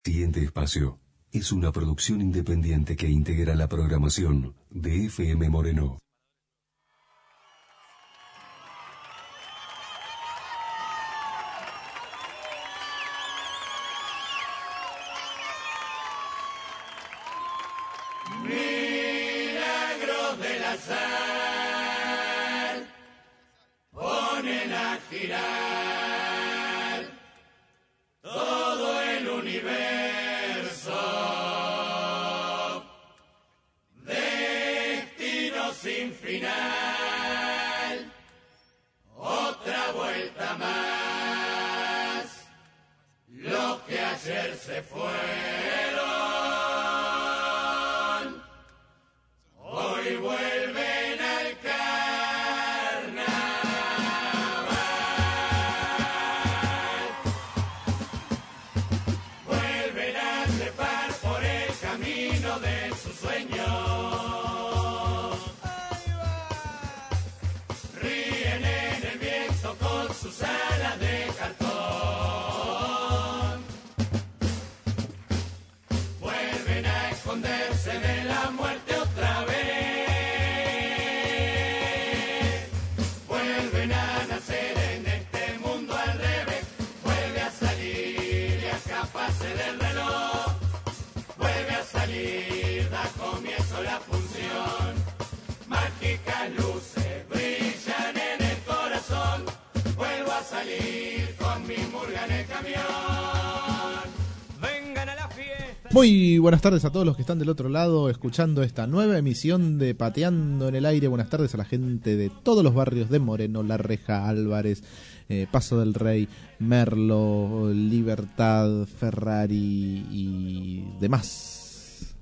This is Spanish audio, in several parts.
Siguiente espacio es una producción independiente que integra la programación de FM Moreno. Milagros del azar ponen a girar todo el universo, destino sin final, otra vuelta más, los que ayer se fueron, hoy vuelven al carnaval. Vuelven a trepar por el camino de sus sueños. Ríen en el viento con sus alas de cartón. Vuelven a esconderse de la muerte otra vez. Vuelven a nacer en este mundo al revés. Vuelve a salir y a escaparse del reloj. Vuelve a salir, da comienzo la función. Mágicas luces brillan en el corazón. Vuelvo a salir con mi murga en el camión. Vengan a la fiesta. Muy buenas tardes a todos los que están del otro lado escuchando esta nueva emisión de Pateando en el Aire. Buenas tardes a la gente de todos los barrios de Moreno, La Reja, Álvarez, Paso del Rey, Merlo, Libertad, Ferrari y demás.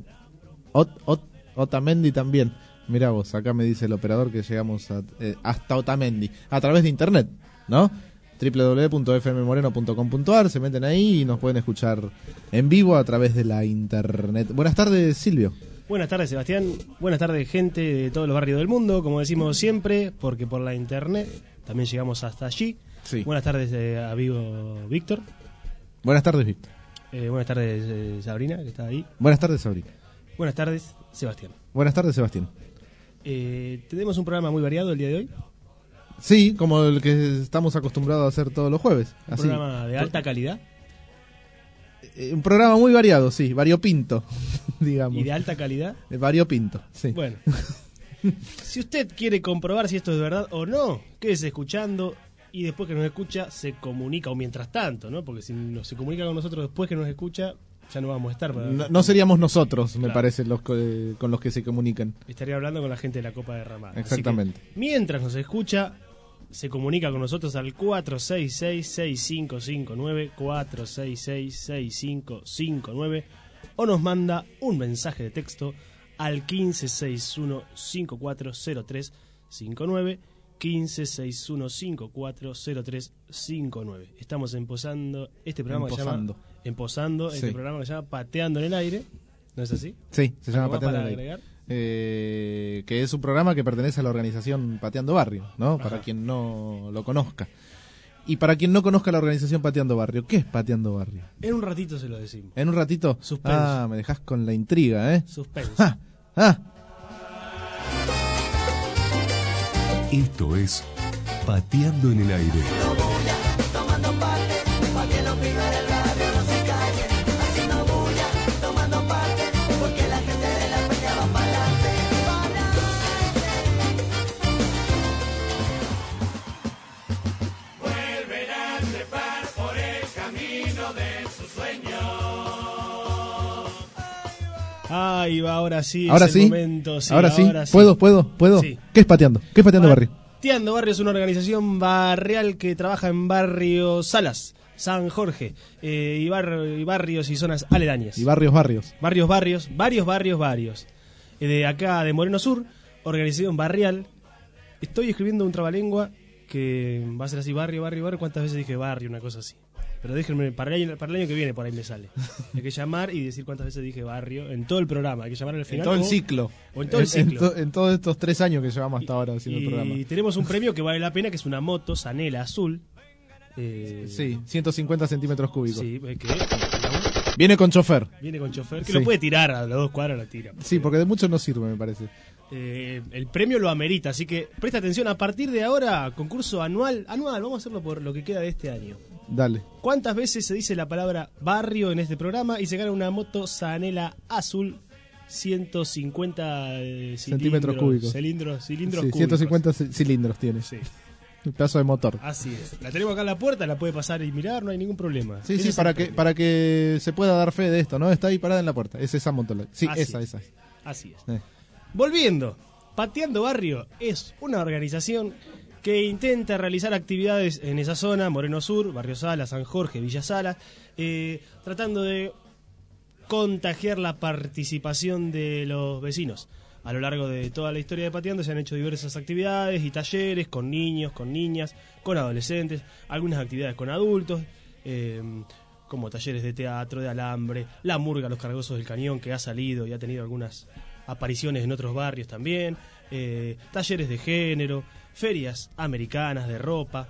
Otamendi también. Mirá vos, acá me dice el operador que llegamos hasta Otamendi a través de internet, ¿no? www.fmmoreno.com.ar, se meten ahí y nos pueden escuchar en vivo a través de la internet. Buenas tardes, Silvio. Buenas tardes, Sebastián. Buenas tardes, gente de todos los barrios del mundo, como decimos siempre, porque por la internet también llegamos hasta allí. Sí. Buenas tardes a vivo Víctor. Buenas tardes, Víctor. Buenas tardes Sabrina, que está ahí. Buenas tardes, Sabrina. Buenas tardes, Sebastián. Buenas tardes, Sebastián. Tenemos un programa muy variado el día de hoy. Sí, como el que estamos acostumbrados a hacer todos los jueves. Un programa de alta calidad. Un programa muy variado, sí, variopinto, digamos. ¿Y de alta calidad? Variopinto, sí. Bueno, si usted quiere comprobar si esto es verdad o no, quédese escuchando y después que nos escucha se comunica, o mientras tanto, ¿no? Porque si no se comunica con nosotros después que nos escucha, ya no vamos a estar. No seríamos nosotros, claro, me parece, con los que se comunican. Estaría hablando con la gente de la Copa de Ramada. Exactamente. Mientras nos escucha, se comunica con nosotros al 466-6559, 466-6559, o nos manda un mensaje de texto al 1561-540359, 1561-540359. Estamos empezando este programa que se llama este programa que se llama Pateando en el Aire, ¿no es así? Sí, se llama Pateando en el Aire. Que es un programa que pertenece a la organización Pateando Barrio, ¿no? Ajá. Para quien no lo conozca. Y para quien no conozca la organización Pateando Barrio, ¿qué es Pateando Barrio? En un ratito se lo decimos. ¿En un ratito? Suspenso. Ah, me dejás con la intriga, ¿eh? Suspenso. Esto es Pateando en el Aire. Tomando parte, pa' que los pibes del barrio no se callen. Haciendo bulla, tomando parte, porque la gente de la peña va pa'lante, vuelven a trepar por el camino de sus sueños. Ahí va, ahora sí. Ahora es sí. el momento, sí. Ahora sí. Sí. ¿Puedo? Sí. ¿Qué es Pateando? ¿Qué es Pateando Barrio? Pateando Barrio es una organización barrial que trabaja en barrios Salas, San Jorge, y barrios y zonas aledañas. Y varios barrios. Varios. De acá de Moreno Sur, organización barrial. Estoy escribiendo un trabalengua que va a ser así, barrio. ¿Cuántas veces dije barrio? Una cosa así. Pero déjenme, para el año que viene por ahí me sale. Hay que llamar y decir cuántas veces dije barrio en todo el programa. Hay que llamar al final. En todo el ciclo. O en todo el ciclo. En todos estos 3 años que llevamos hasta ahora haciendo el programa. Y tenemos un premio que vale la pena, que es una moto Sanela azul. Sí, 150 centímetros cúbicos. Sí, Viene con chofer. Viene con chofer, que Sí. lo puede tirar a las 2 cuadras, lo tira. Sí, porque de mucho no sirve, me parece. El premio lo amerita, así que presta atención. A partir de ahora, concurso anual, vamos a hacerlo por lo que queda de este año. Dale. ¿Cuántas veces se dice la palabra barrio en este programa y se gana una moto Zanela azul 150 Centímetros cúbicos. cilindros Sí, cúbicos? 150 cilindros tiene. Sí, Un pedazo de motor. así es. La tenemos acá en la puerta, la puede pasar y mirar, no hay ningún problema. Sí, Ese sí, es para el que, premio. para que se pueda dar fe de esto, ¿no? Está ahí parada en la puerta. Es esa moto. Sí, Así esa. es. Así es. Eh. Volviendo, Pateando Barrio es una organización que intenta realizar actividades en esa zona, Moreno Sur, Barrio Sala, San Jorge, Villa Sala, tratando de contagiar la participación de los vecinos. A lo largo de toda la historia de Pateando se han hecho diversas actividades y talleres con niños, con niñas, con adolescentes, algunas actividades con adultos, como talleres de teatro, de alambre, la murga Los Cargosos del Cañón, que ha salido y ha tenido algunas apariciones en otros barrios también, talleres de género, ferias americanas de ropa,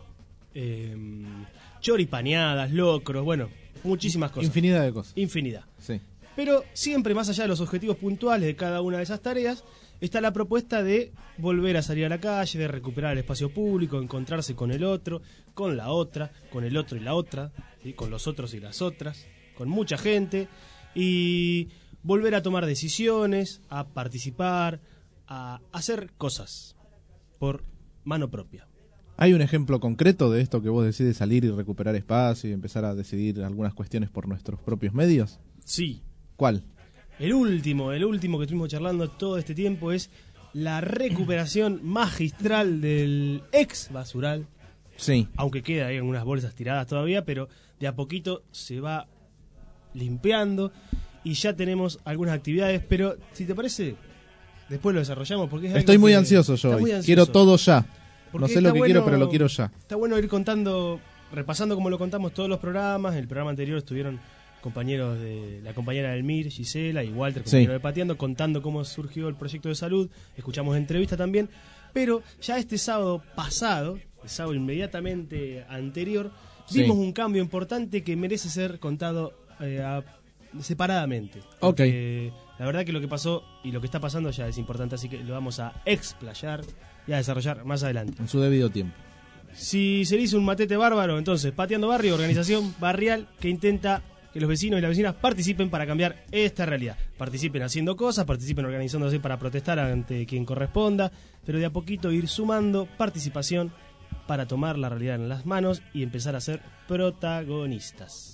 choripaneadas, locros, bueno, muchísimas cosas. Infinidad de cosas. Infinidad. Sí. Pero siempre más allá de los objetivos puntuales de cada una de esas tareas, está la propuesta de volver a salir a la calle, de recuperar el espacio público, encontrarse con el otro, con la otra, con el otro y la otra, ¿sí? Con los otros y las otras, con mucha gente, y volver a tomar decisiones, a participar, a hacer cosas por mano propia. ¿Hay un ejemplo concreto de esto que vos decís de salir y recuperar espacio y empezar a decidir algunas cuestiones por nuestros propios medios? Sí. ¿Cuál? El último que estuvimos charlando todo este tiempo es la recuperación magistral del ex basural, Sí. aunque queda ahí algunas bolsas tiradas todavía, pero de a poquito se va limpiando y ya tenemos algunas actividades, pero si te parece, después lo desarrollamos porque es algo Estoy muy que- ansioso yo estás hoy. muy ansioso. Quiero todo ya. Porque No sé está lo que quiero, bueno- pero lo quiero ya. Está bueno ir contando, repasando como lo contamos todos los programas. En el programa anterior estuvieron compañeros de la compañera del MIR, Gisela y Walter, compañero Sí. de Pateando, contando cómo surgió el proyecto de salud. Escuchamos entrevista también. Pero ya este sábado pasado, el sábado inmediatamente anterior, Sí. vimos un cambio importante que merece ser contado separadamente. Ok. Porque la verdad que lo que pasó y lo que está pasando ya es importante, así que lo vamos a explayar y a desarrollar más adelante. En su debido tiempo. Si se dice un matete bárbaro, entonces Pateando Barrio, organización barrial que intenta que los vecinos y las vecinas participen para cambiar esta realidad. Participen haciendo cosas, participen organizándose para protestar ante quien corresponda, pero de a poquito ir sumando participación para tomar la realidad en las manos y empezar a ser protagonistas.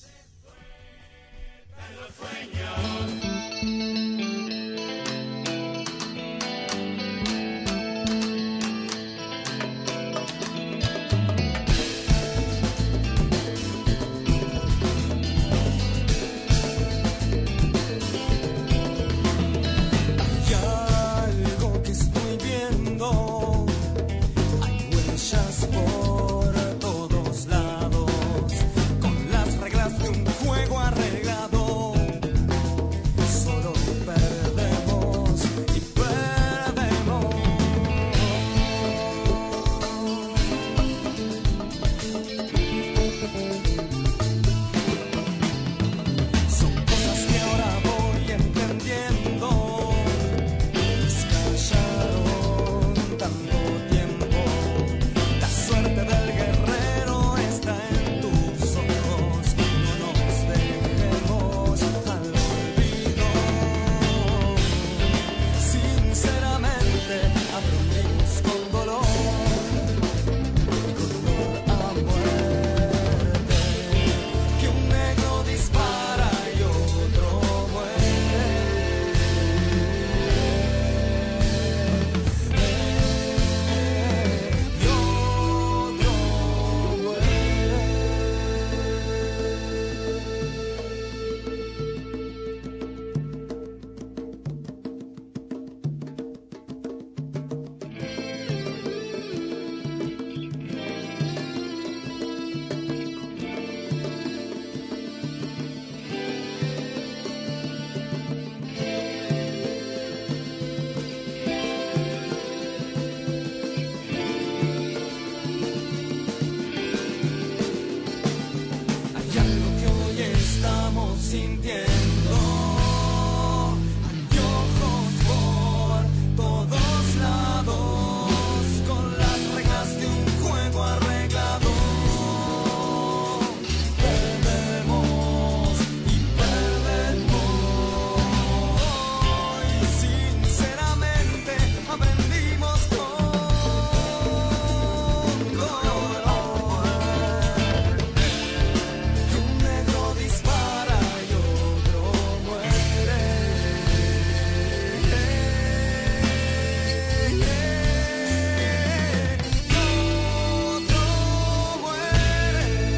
Hay algo que estoy viendo, hay huellas por todos lados, con las reglas mintiendo. Anteojos por todos lados, con las reglas de un juego arreglado. Perdemos y perdemos. Y sinceramente aprendimos con dolor. Que un negro dispara y otro muere. Y otro muere.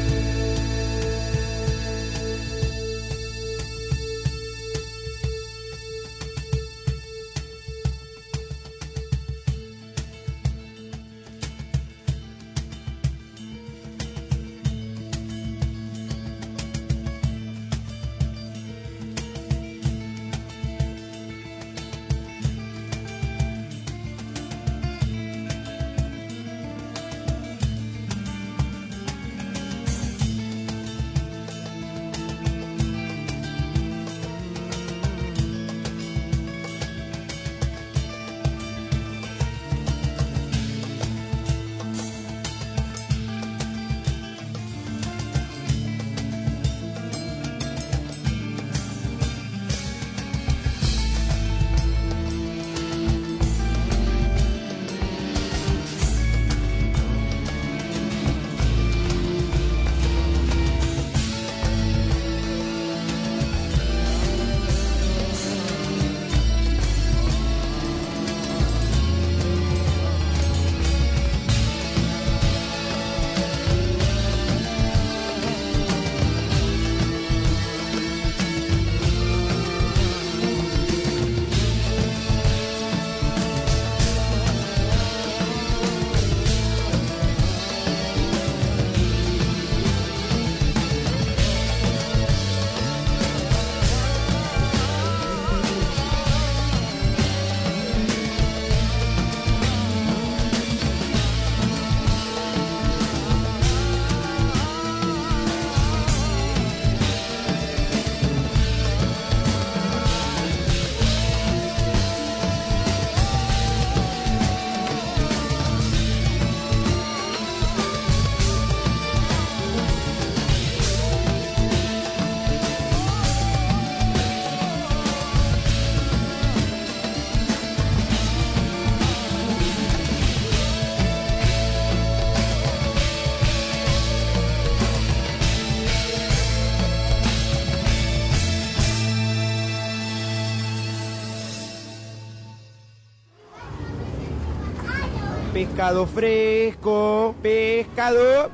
Pescado fresco, pescado.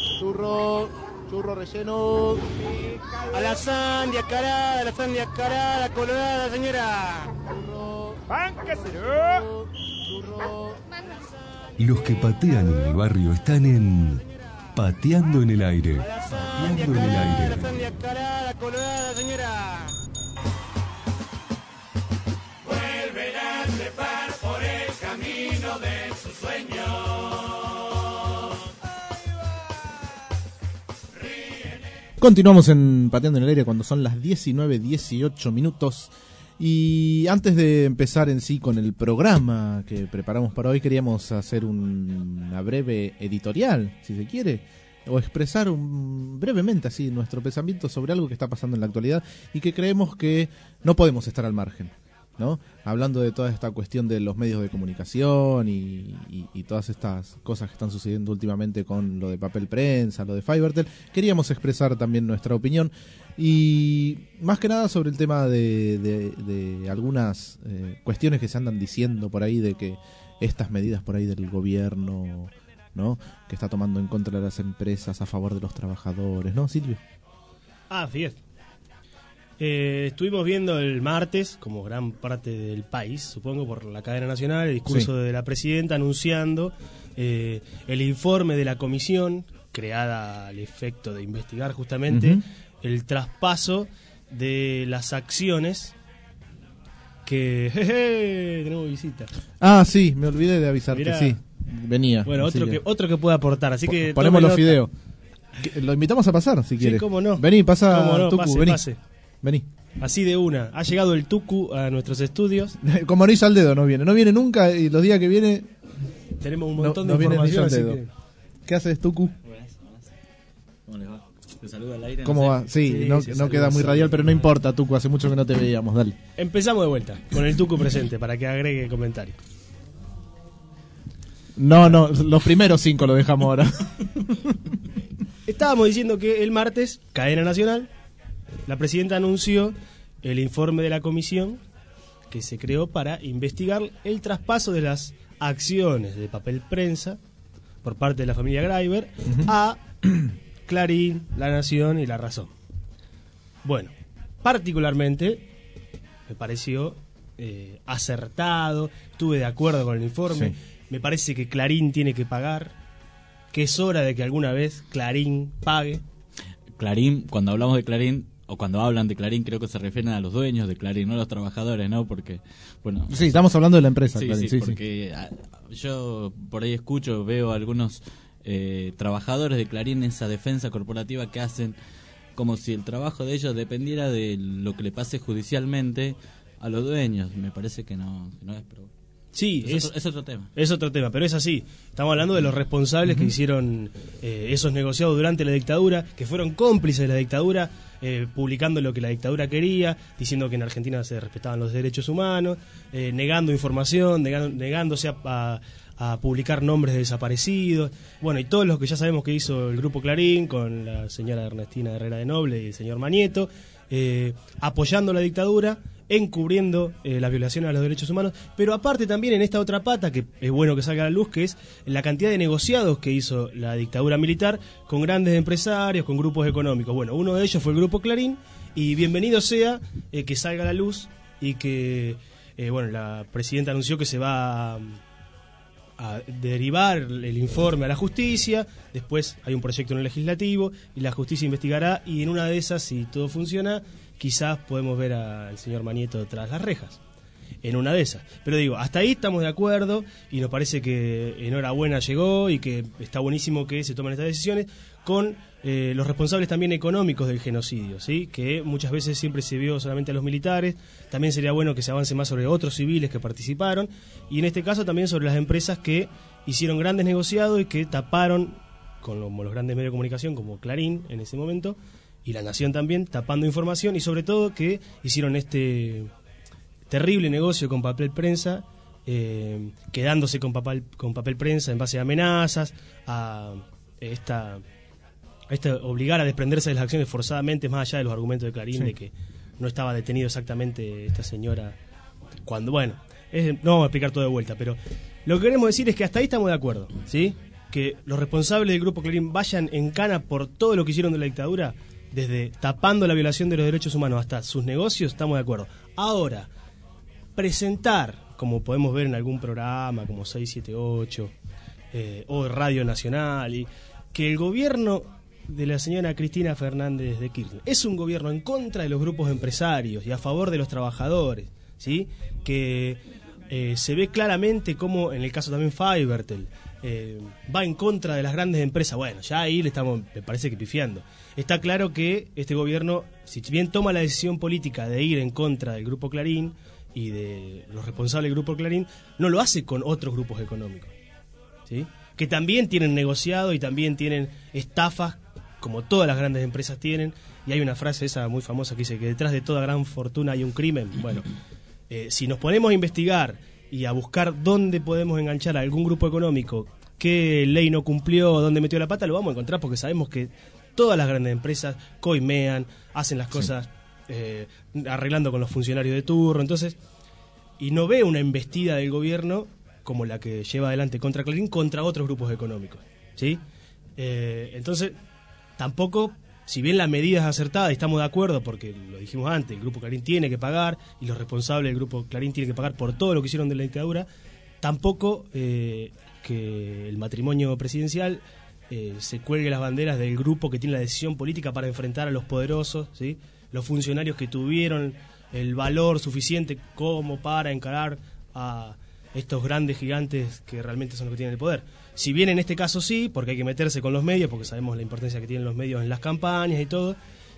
Churro relleno. A la sandia carada, colorada, señora. Pan casero. Los que patean en el barrio están en Pateando en el Aire. Pateando en el aire. La sandia carada, colorada, señora. Vuelven a trepar por el camino de sus sueños. Continuamos en Pateando en el Aire cuando son las 19:18 minutos. Y antes de empezar en sí con el programa que preparamos para hoy, queríamos hacer una breve editorial, si se quiere, o expresar brevemente así nuestro pensamiento sobre algo que está pasando en la actualidad y que creemos que no podemos estar al margen, ¿no? Hablando de toda esta cuestión de los medios de comunicación y todas estas cosas que están sucediendo últimamente con lo de papel prensa, lo de Fivertel, queríamos expresar también nuestra opinión y más que nada sobre el tema de algunas cuestiones que se andan diciendo por ahí de que estas medidas por ahí del gobierno, ¿no?, que está tomando en contra de las empresas a favor de los trabajadores, ¿no, Silvio? Así es. Estuvimos viendo el martes, como gran parte del país, supongo, por la cadena nacional, el discurso de la presidenta anunciando el informe de la comisión creada al efecto de investigar justamente el traspaso de las acciones que... tenemos visita. Ah, sí, me olvidé de avisarte, Mirá. sí, venía. Bueno, otro que puede aportar, así que... Ponemos tome los nota. fideos. Lo invitamos a pasar, si quiere. Sí, cómo no. Vení, pasa, Cómo no, Tucu, pase, vení. pase. Vení. Así de una. Ha llegado el Tucu a nuestros estudios. Como anillo al dedo no viene nunca y los días que viene Tenemos un montón no de viene información. anillo al Así dedo. que... ¿Qué haces, Tucu? ¿Cómo les va? Te saludo al aire. ¿Cómo no va? sé. Sí, Sí, no, sí, no saludos, queda muy radial, pero no importa, Tucu, hace mucho que no te veíamos, dale. Empezamos de vuelta con el Tucu presente para que agregue comentario. No, los primeros 5 lo dejamos ahora. Estábamos diciendo que el martes, cadena nacional, la presidenta anunció el informe de la comisión que se creó para investigar el traspaso de las acciones de papel prensa por parte de la familia Greiber a Clarín, La Nación y La Razón. Bueno, particularmente me pareció acertado, estuve de acuerdo con el informe, Sí. me parece que Clarín tiene que pagar, que es hora de que alguna vez Clarín pague. Clarín, cuando hablamos de Clarín, o cuando hablan de Clarín, creo que se refieren a los dueños de Clarín, no a los trabajadores, ¿no? Porque, bueno... Sí, estamos hablando de la empresa, Sí, Clarín, sí, porque yo por ahí escucho, veo a algunos trabajadores de Clarín, esa defensa corporativa que hacen como si el trabajo de ellos dependiera de lo que le pase judicialmente a los dueños. Me parece que no es, pero... Sí, Es otro tema. Es otro tema, pero es así. Estamos hablando de los responsables que hicieron esos negociados durante la dictadura, que fueron cómplices de la dictadura, publicando lo que la dictadura quería, diciendo que en Argentina se respetaban los derechos humanos, negando información, negándose a publicar nombres de desaparecidos. Bueno, y todos los que ya sabemos que hizo el Grupo Clarín, con la señora Ernestina Herrera de Noble y el señor Manieto, apoyando la dictadura, encubriendo las violaciones a los derechos humanos, pero aparte también en esta otra pata, que es bueno que salga a la luz, que es la cantidad de negociados que hizo la dictadura militar con grandes empresarios, con grupos económicos. Bueno, uno de ellos fue el Grupo Clarín, y bienvenido sea que salga a la luz y que, bueno, la presidenta anunció que se va a derivar el informe a la justicia, después hay un proyecto en el legislativo y la justicia investigará, y en una de esas, si todo funciona, quizás podemos ver al señor Manieto tras las rejas, en una de esas. Pero digo, hasta ahí estamos de acuerdo y nos parece que enhorabuena llegó y que está buenísimo que se tomen estas decisiones con los responsables también económicos del genocidio, ¿sí? Que muchas veces siempre se vio solamente a los militares. También sería bueno que se avance más sobre otros civiles que participaron, y en este caso también sobre las empresas que hicieron grandes negociados y que taparon, como los grandes medios de comunicación como Clarín en ese momento, y La Nación también, tapando información, y sobre todo que hicieron este terrible negocio con papel prensa, quedándose con papel prensa en base a amenazas, a obligar a desprenderse de las acciones forzadamente, más allá de los argumentos de Clarín, sí, de que no estaba detenido exactamente esta señora cuando, bueno, no vamos a explicar todo de vuelta, pero lo que queremos decir es que hasta ahí estamos de acuerdo, ¿sí? Que los responsables del Grupo Clarín vayan en cana por todo lo que hicieron de la dictadura, desde tapando la violación de los derechos humanos hasta sus negocios, estamos de acuerdo. Ahora, presentar, como podemos ver en algún programa como 678 o Radio Nacional, y que el gobierno de la señora Cristina Fernández de Kirchner es un gobierno en contra de los grupos empresarios y a favor de los trabajadores, ¿sí? Que se ve claramente como en el caso también Fivertel va en contra de las grandes empresas. Bueno, ya ahí le estamos, me parece que pifiando. Está claro que este gobierno, si bien toma la decisión política de ir en contra del Grupo Clarín y de los responsables del Grupo Clarín, no lo hace con otros grupos económicos, ¿sí? Que también tienen negociado y también tienen estafas, como todas las grandes empresas tienen. Y hay una frase esa muy famosa que dice que detrás de toda gran fortuna hay un crimen. Bueno, si nos ponemos a investigar y a buscar dónde podemos enganchar a algún grupo económico, qué ley no cumplió, dónde metió la pata, lo vamos a encontrar, porque sabemos que todas las grandes empresas coimean, hacen las cosas arreglando con los funcionarios de turno. Entonces, y no ve una embestida del gobierno como la que lleva adelante contra Clarín, contra otros grupos económicos, ¿sí? Entonces, tampoco, si bien la medida es acertada y estamos de acuerdo, porque lo dijimos antes, el Grupo Clarín tiene que pagar y los responsables del Grupo Clarín tienen que pagar por todo lo que hicieron de la dictadura, tampoco que el matrimonio presidencial se cuelgue las banderas del grupo que tiene la decisión política para enfrentar a los poderosos, ¿sí? Los funcionarios que tuvieron el valor suficiente como para encarar a estos grandes gigantes que realmente son los que tienen el poder. Si bien en este caso sí, porque hay que meterse con los medios, porque sabemos la importancia que tienen los medios en las campañas y todo,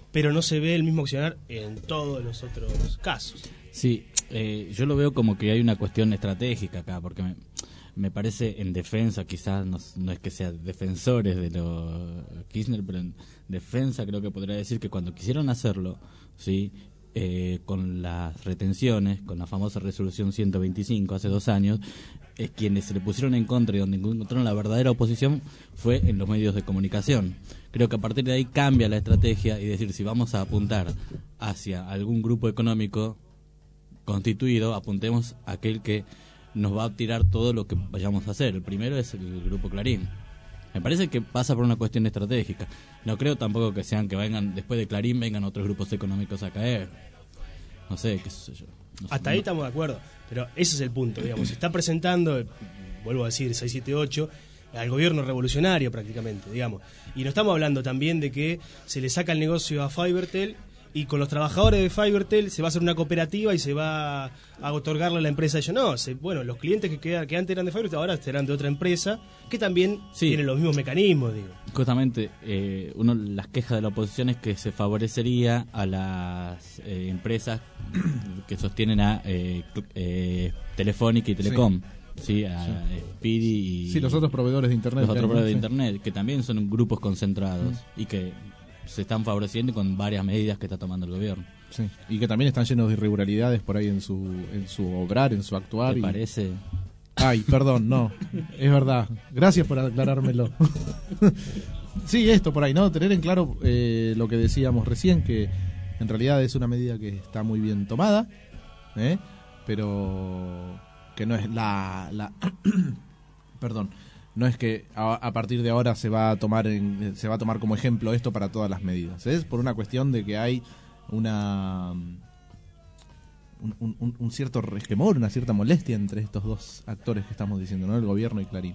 pero no se ve el mismo accionar en todos los otros casos. Sí, yo lo veo como que hay una cuestión estratégica acá, porque me parece en defensa, quizás no es que sean defensores de los Kirchner, pero en defensa creo que podría decir que cuando quisieron hacerlo, sí, con las retenciones, con la famosa resolución 125 hace 2 años, quienes se le pusieron en contra y donde encontraron la verdadera oposición fue en los medios de comunicación. Creo que a partir de ahí cambia la estrategia y decir, si vamos a apuntar hacia algún grupo económico constituido, apuntemos a aquel que nos va a tirar todo lo que vayamos a hacer. El primero es el Grupo Clarín. Me parece que pasa por una cuestión estratégica. No creo tampoco que sean que vengan, después de Clarín, vengan otros grupos económicos a caer. No sé, qué sé yo. No sé, Hasta ahí estamos de acuerdo, pero ese es el punto, digamos. Se está presentando, vuelvo a decir, 678, al gobierno revolucionario prácticamente, digamos. Y no estamos hablando también de que se le saca el negocio a Fibertel y con los trabajadores de Fibertel se va a hacer una cooperativa y se va a otorgarle a la empresa a ellos. No, bueno, los clientes que antes eran de Fibertel ahora serán de otra empresa que también tienen los mismos mecanismos, digo. Justamente, las quejas de la oposición es que se favorecería a las empresas que sostienen a Telefónica y Telecom. Sí, a Speedy y... Sí, los otros proveedores de Internet. Los otros proveedores de Internet, que también son grupos concentrados y que se están favoreciendo con varias medidas que está tomando el gobierno. Sí, y que también están llenos de irregularidades por ahí en su obrar, en su actuar. ¿Te parece? Ay, perdón, no, es verdad. Gracias por aclarármelo. Sí, esto por ahí, ¿no? Tener en claro lo que decíamos recién, que en realidad es una medida que está muy bien tomada, pero que no es la perdón, no es que a partir de ahora se va a tomar como ejemplo esto para todas las medidas. Es por una cuestión de que hay un cierto resquemor, una cierta molestia entre estos dos actores que estamos diciendo, ¿no? El gobierno y Clarín.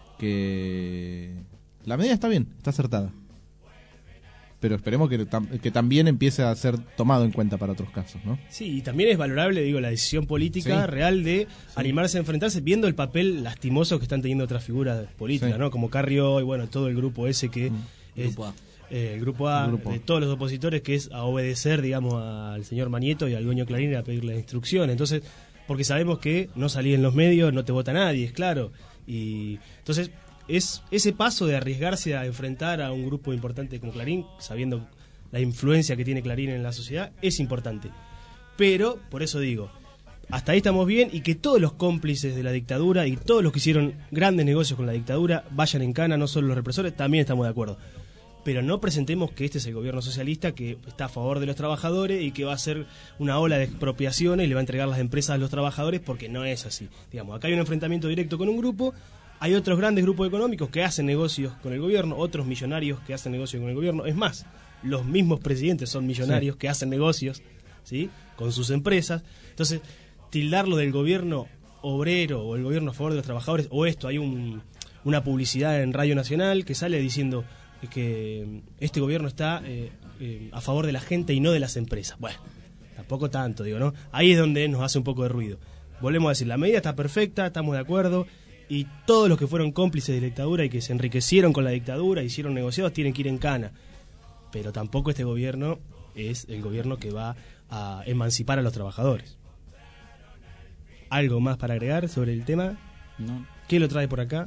Que la medida está bien, está acertada. Pero esperemos que también empiece a ser tomado en cuenta para otros casos, ¿no? Sí, y también es valorable, digo, la decisión política real de animarse a enfrentarse, viendo el papel lastimoso que están teniendo otras figuras políticas, ¿no? Como Carrió y bueno, todo el grupo ese que es el grupo A, de todos los opositores, que es a obedecer, digamos, al señor Manieto y al dueño Clarín a pedirle instrucciones. Entonces, porque sabemos que no salí en los medios, no te vota nadie, es claro. Y entonces es ese paso de arriesgarse a enfrentar a un grupo importante como Clarín, sabiendo la influencia que tiene Clarín en la sociedad, es importante. Pero, por eso digo, hasta ahí estamos bien, y que todos los cómplices de la dictadura y todos los que hicieron grandes negocios con la dictadura vayan en cana, no solo los represores, también estamos de acuerdo. Pero no presentemos que este es el gobierno socialista que está a favor de los trabajadores y que va a hacer una ola de expropiaciones y le va a entregar las empresas a los trabajadores, porque no es así. Digamos, acá hay un enfrentamiento directo con un grupo. Hay otros grandes grupos económicos que hacen negocios con el gobierno, otros millonarios que hacen negocios con el gobierno. Es más, los mismos presidentes son millonarios que hacen negocios, ¿sí?, con sus empresas. Entonces, tildarlo del gobierno obrero o el gobierno a favor de los trabajadores, o esto, hay una publicidad en Radio Nacional que sale diciendo que este gobierno está a favor de la gente y no de las empresas. Bueno, tampoco tanto, digo, ¿no? Ahí es donde nos hace un poco de ruido. Volvemos a decir, la medida está perfecta, estamos de acuerdo. Y todos los que fueron cómplices de la dictadura y que se enriquecieron con la dictadura, hicieron negociados, tienen que ir en cana. Pero tampoco este gobierno es el gobierno que va a emancipar a los trabajadores. ¿Algo más para agregar sobre el tema? No. ¿Qué lo trae por acá?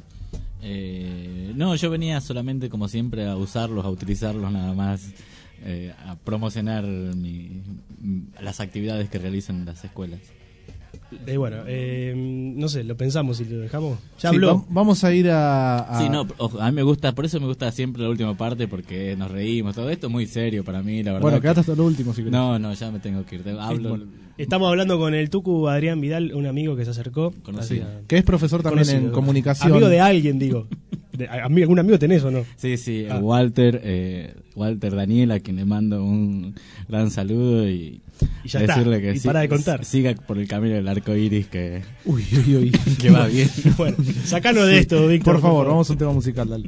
No, yo venía solamente, como siempre, a usarlos, a utilizarlos nada más, a promocionar las actividades que realizan en las escuelas. Bueno, no sé, lo pensamos y lo dejamos. Ya sí, habló. Vamos a ir a... Sí, no, ojo, a mí me gusta, por eso me gusta siempre la última parte, porque nos reímos, todo esto es muy serio para mí, la verdad. Bueno, quedate hasta lo último si querés. No, ya me tengo que ir. Estamos hablando con el Tucu Adrián Vidal, un amigo que se acercó. Que es profesor también en comunicación. Amigo de alguien, digo. ¿Algún amigo tenés o no? Sí, Walter Daniel, a quien le mando un gran saludo y ya decirle está, que y para de contar. Siga por el camino del arco iris, que que va bien. Bueno, sacanos de esto, Víctor. Por favor, vamos a un tema musical, dale.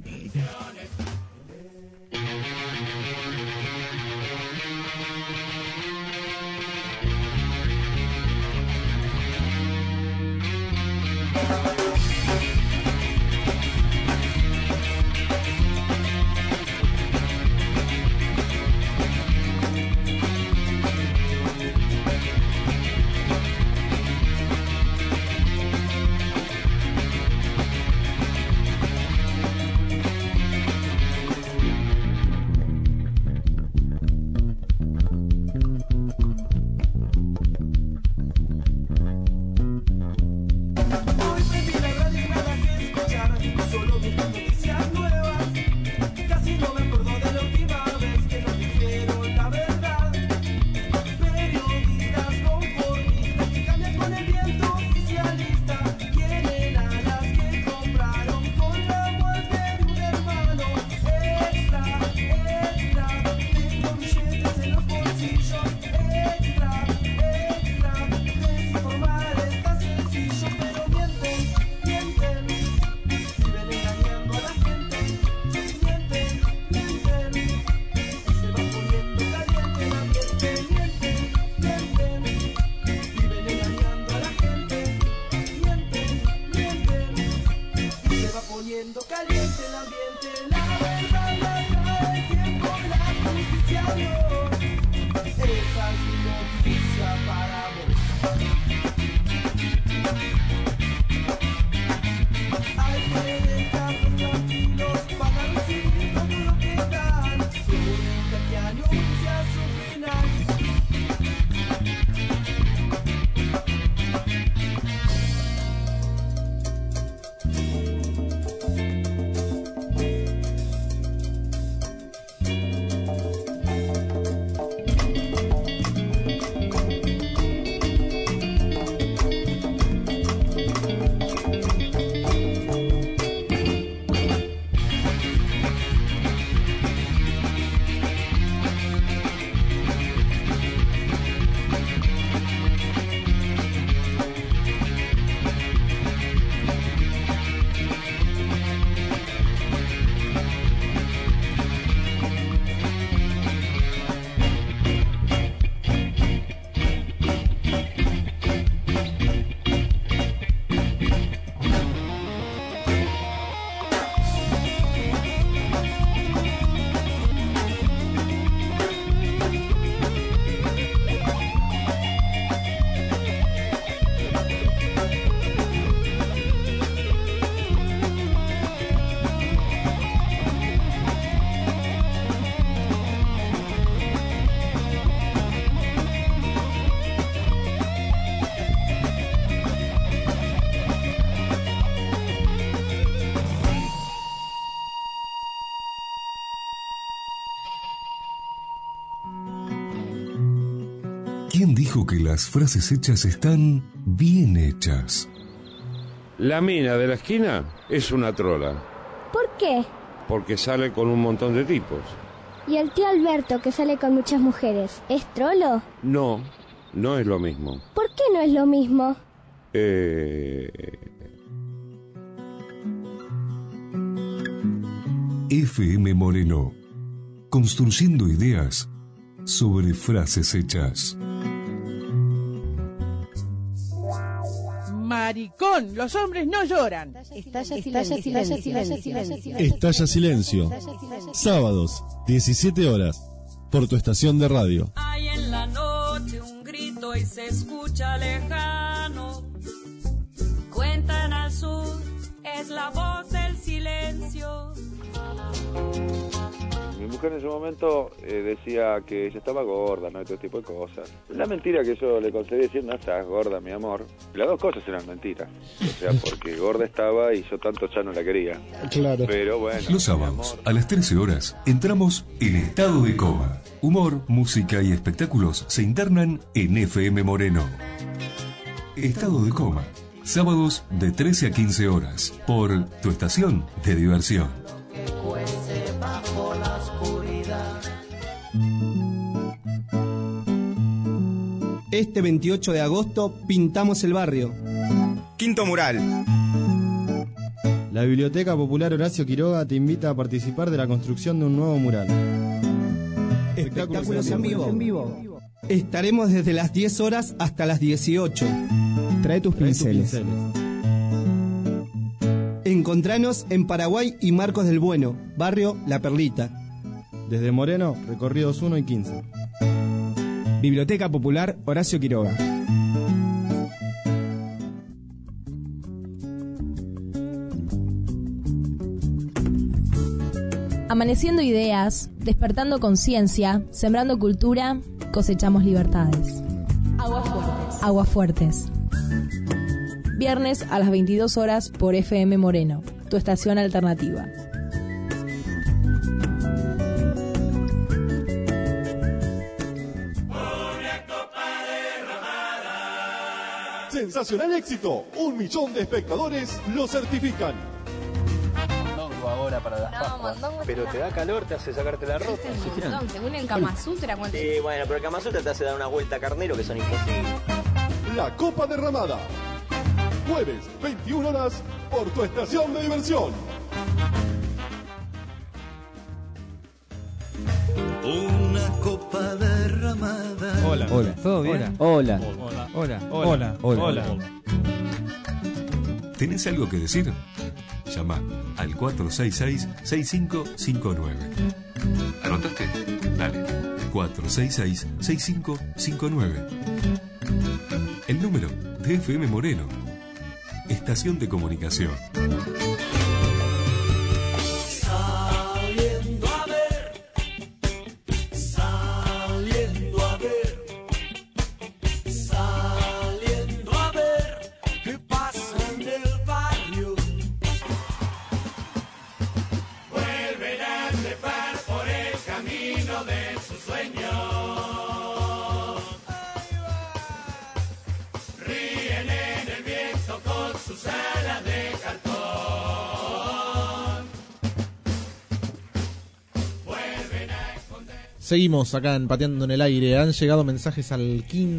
dijo que las frases hechas están bien hechas. La mina de la esquina es una trola, ¿Por qué? porque sale con un montón de tipos. ¿Y el tío Alberto, que sale con muchas mujeres, es trolo? No, no es lo mismo. ¿Por qué no es lo mismo? FM Moreno. Construyendo ideas sobre frases hechas. Maricón, los hombres no lloran. Estalla silencio. Estalla silencio. Sábados, 17 horas, por tu estación de radio. Hay en la noche un grito y se escucha lejano. Cuentan al sur, es la voz del silencio. Mi mujer en ese momento decía que ella estaba gorda, ¿no? Y todo tipo de cosas. La mentira que yo le conseguí decir, no estás gorda, mi amor. Las dos cosas eran mentiras. O sea, porque gorda estaba y yo tanto ya no la quería. Claro. Pero bueno. Los sábados, a las 13 horas, entramos en estado de coma. Humor, música y espectáculos se internan en FM Moreno. Estado de coma. Sábados de 13 a 15 horas, por tu estación de diversión. Bajo la oscuridad. Este 28 de agosto pintamos el barrio. Quinto mural. La Biblioteca Popular Horacio Quiroga te invita a participar de la construcción de un nuevo mural. Espectáculos en vivo. Estaremos desde las 10 horas hasta las 18. Trae tus pinceles. Encontranos en Paraguay y Marcos del Bueno, barrio La Perlita. Desde Moreno, recorridos 1 y 15. Biblioteca Popular Horacio Quiroga. Amaneciendo ideas, despertando conciencia, sembrando cultura, cosechamos libertades. Aguas Fuertes. Viernes a las 22 horas por FM Moreno, tu estación alternativa. Sensacional éxito. 1 millón de espectadores lo certifican. Mondongo ahora para las Pascuas. Pero te da calor, te hace sacarte la ropa. Según el Kama Sutra, ¿cuánto? Sí, bueno, pero el Kama Sutra te hace dar una vuelta a carnero que son imposibles. La Copa Derramada. Jueves, 21 horas, por tu estación de diversión. Una copa derramada. Hola. ¿Todo bien? Hola. ¿Tenés algo que decir? Llama al 466-6559. ¿Anotaste? Dale. 466-6559. El número de FM Moreno. Estación de comunicación. Saliendo a ver qué pasa en el barrio. Vuelven a trepar por el camino de sus sueños. Ríen en el viento con sus alas de cartón. Vuelven a esconder. Seguimos acá en Pateando en el Aire. Han llegado mensajes al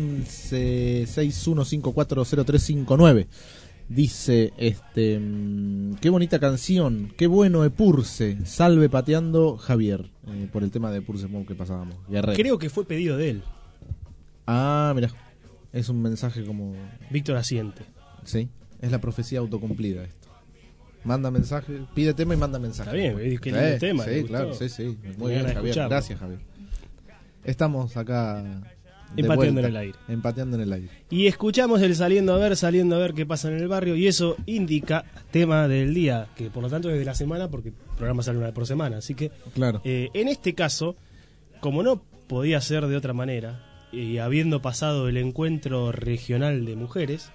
1561540359. Dice, qué bonita canción, qué bueno Epurse, salve pateando Javier, por el tema de Epurse que pasábamos. Guerrero. Creo que fue pedido de él. Ah, mira, es un mensaje como... Víctor Asiente. Sí, es la profecía autocumplida esto. Manda mensaje, pide tema y manda mensaje. Está bien, qué lindo tema. Sí, claro, sí. Muy bien, Javier. Escucharlo. Gracias, Javier. Estamos acá... Empateando en el aire. Empateando en el aire. Y escuchamos el saliendo a ver qué pasa en el barrio. Y eso indica tema del día, que por lo tanto es de la semana, porque el programa sale una vez por semana. Así que, claro. En este caso, como no podía ser de otra manera, y habiendo pasado el encuentro regional de mujeres,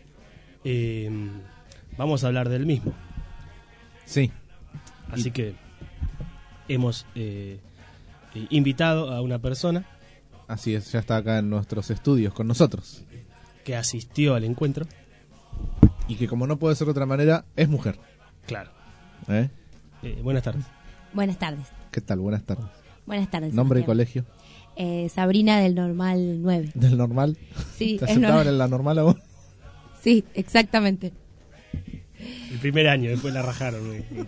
vamos a hablar del mismo. Sí. Así que hemos invitado a una persona Así es, ya está acá en nuestros estudios con nosotros. Que asistió al encuentro. Y que como no puede ser de otra manera, es mujer. Claro. Buenas tardes. Buenas tardes. ¿Qué tal? Buenas tardes. Buenas tardes. ¿Nombre y Sebastián. colegio? Sabrina del Normal 9. ¿Del Normal? Sí. ¿Te aceptaban en la Normal a vos? Sí, exactamente. El primer año, después la rajaron.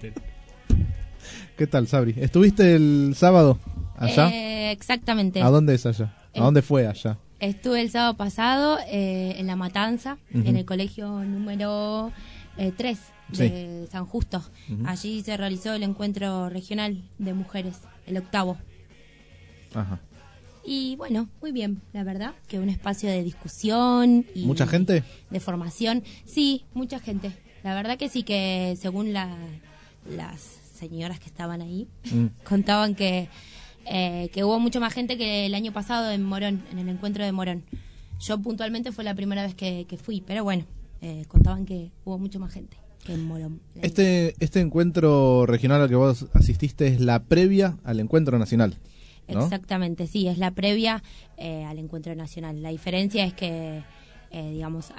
¿Qué tal, Sabri? ¿Estuviste el sábado allá? Exactamente. ¿A dónde es allá? ¿A dónde fue allá? Estuve el sábado pasado en La Matanza, Ujú. en el colegio número 3 de San Justo. Ujú. Allí se realizó el encuentro regional de mujeres, el 8º. Ajá. Y bueno, muy bien, la verdad, que un espacio de discusión y ¿Mucha gente? de formación. Sí, mucha gente. La verdad que sí, que según las señoras que estaban ahí, contaban que hubo mucho más gente que el año pasado en Morón, en el encuentro de Morón. Yo puntualmente fue la primera vez que fui, pero bueno, contaban que hubo mucho más gente que en Morón. Este encuentro regional al que vos asististe es la previa al encuentro nacional, ¿no? Exactamente, sí, es la previa al encuentro nacional. La diferencia es que, digamos,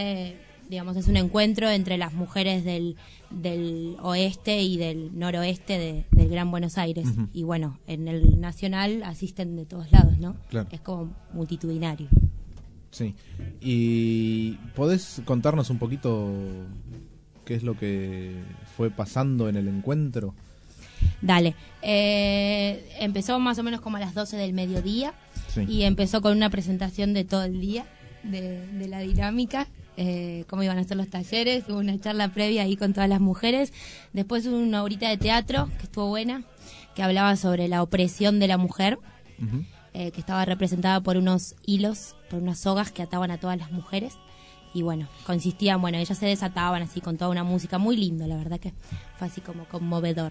es un encuentro entre las mujeres del oeste y del noroeste del Gran Buenos Aires. Ujú. Y bueno, en el nacional asisten de todos lados, ¿no? Claro. Es como multitudinario. Sí. ¿Y podés contarnos un poquito qué es lo que fue pasando en el encuentro? Dale. Empezó más o menos como a las 12 del mediodía. Sí. Y empezó con una presentación de todo el día, de la dinámica, cómo iban a ser los talleres. Hubo una charla previa ahí con todas las mujeres. Después hubo una horita de teatro que estuvo buena, que hablaba sobre la opresión de la mujer, que estaba representada por unos hilos, por unas sogas que ataban a todas las mujeres. Y bueno, consistían, ellas se desataban así con toda una música muy lindo, la verdad que fue así como conmovedor.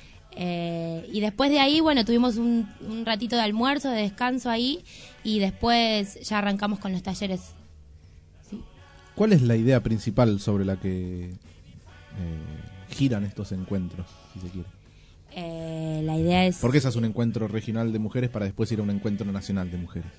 Y después de ahí, tuvimos un ratito de almuerzo, de descanso ahí, y después ya arrancamos con los talleres. Sí. ¿Cuál es la idea principal sobre la que giran estos encuentros, si se quiere? La idea es... ¿Por qué se hace un encuentro regional de mujeres para después ir a un encuentro nacional de mujeres?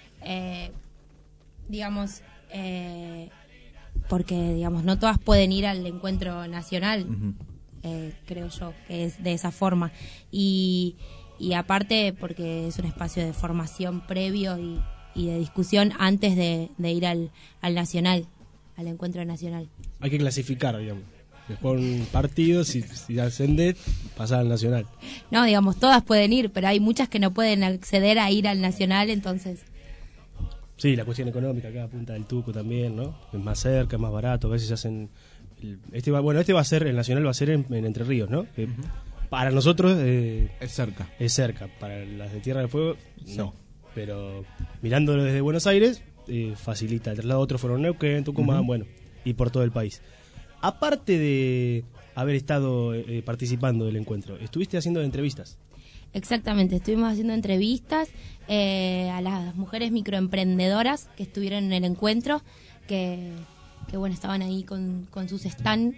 Porque no todas pueden ir al encuentro nacional. Creo yo que es de esa forma, y aparte porque es un espacio de formación previo y de discusión antes de ir al nacional, al encuentro nacional. Hay que clasificar, digamos. Después un partido, si ascendés, pasás al nacional. No, todas pueden ir, pero hay muchas que no pueden acceder a ir al nacional, entonces... Sí, la cuestión económica acá, Punta del Tuco también, ¿no? Es más cerca, es más barato, a veces se hacen... Este va a ser, el nacional va a ser en Entre Ríos, ¿no? Que para nosotros es cerca. Es cerca, para las de Tierra del Fuego no. Pero mirándolo desde Buenos Aires facilita. El traslado otros fueron Neuquén, Tucumán, y por todo el país. Aparte de haber estado participando del encuentro, ¿estuviste haciendo entrevistas? Exactamente, estuvimos haciendo entrevistas a las mujeres microemprendedoras que estuvieron en el encuentro, que estaban ahí con sus stand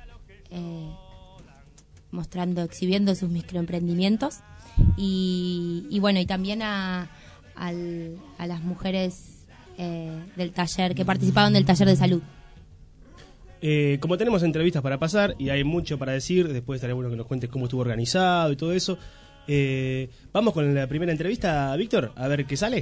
exhibiendo sus microemprendimientos, y también a las mujeres del taller, que participaban del taller de salud. Como tenemos entrevistas para pasar y hay mucho para decir, después estaría bueno que nos cuentes cómo estuvo organizado y todo eso. Vamos con la primera entrevista, Víctor, a ver qué sale.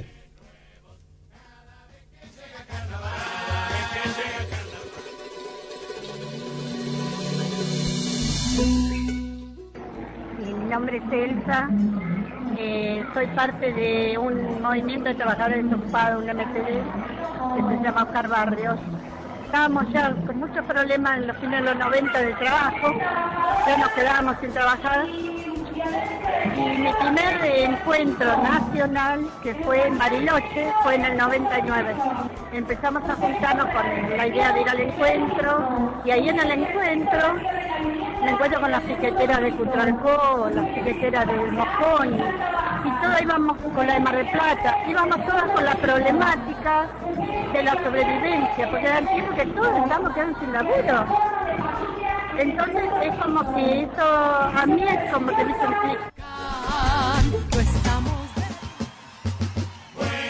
Mi nombre es Elsa, soy parte de un movimiento de trabajadores desocupados, un MTD, que se llama Oscar Barrios. Estábamos ya con muchos problemas en los fines de los 90 de trabajo, ya nos quedábamos sin trabajar. Y mi primer encuentro nacional, que fue en Bariloche, fue en el 99. Empezamos a juntarnos con la idea de ir al encuentro, y ahí en el encuentro me encuentro con las piqueteras de Cutralcó, las piqueteras de Moscón, y todas íbamos con la de Mar del Plata, íbamos todas con la problemática de la sobrevivencia, porque era tiempo que todos estamos quedando sin laburo. Entonces es como que eso, a mí es como que me hizo un clic.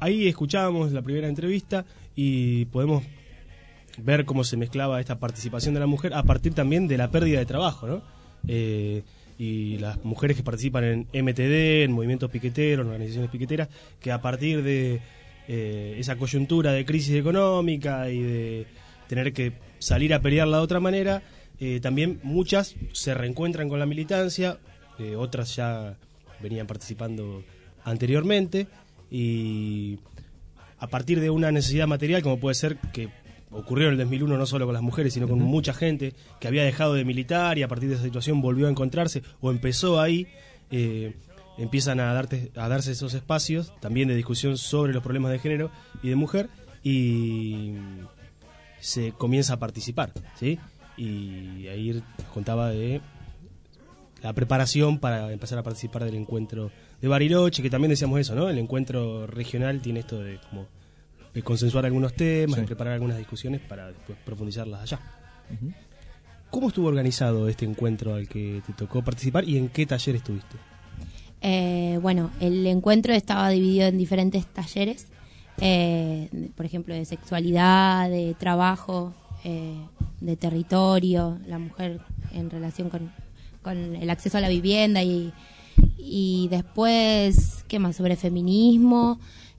ahí escuchábamos la primera entrevista y podemos ver cómo se mezclaba esta participación de la mujer a partir también de la pérdida de trabajo, ¿no? Y las mujeres que participan en MTD, en movimientos piqueteros, en organizaciones piqueteras, que a partir de esa coyuntura de crisis económica y de tener que salir a pelearla de otra manera, también muchas se reencuentran con la militancia, otras ya venían participando anteriormente, y a partir de una necesidad material, como puede ser que ocurrió en el 2001 no solo con las mujeres, sino con mucha gente que había dejado de militar y a partir de esa situación volvió a encontrarse o empezó ahí, empiezan a darse esos espacios también de discusión sobre los problemas de género y de mujer, y se comienza a participar, ¿sí? Y ahí contaba de la preparación para empezar a participar del encuentro de Bariloche, que también decíamos eso, ¿no? El encuentro regional tiene esto de como de consensuar algunos temas, de preparar algunas discusiones para después profundizarlas allá. ¿Cómo estuvo organizado este encuentro al que te tocó participar y en qué taller estuviste? Bueno, el encuentro estaba dividido en diferentes talleres, por ejemplo, de sexualidad, de trabajo, de territorio, la mujer en relación con el acceso a la vivienda y después, ¿qué más? Sobre feminismo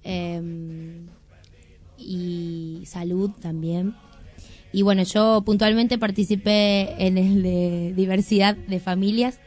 y salud también. Y bueno, yo puntualmente participé en el de diversidades de familias,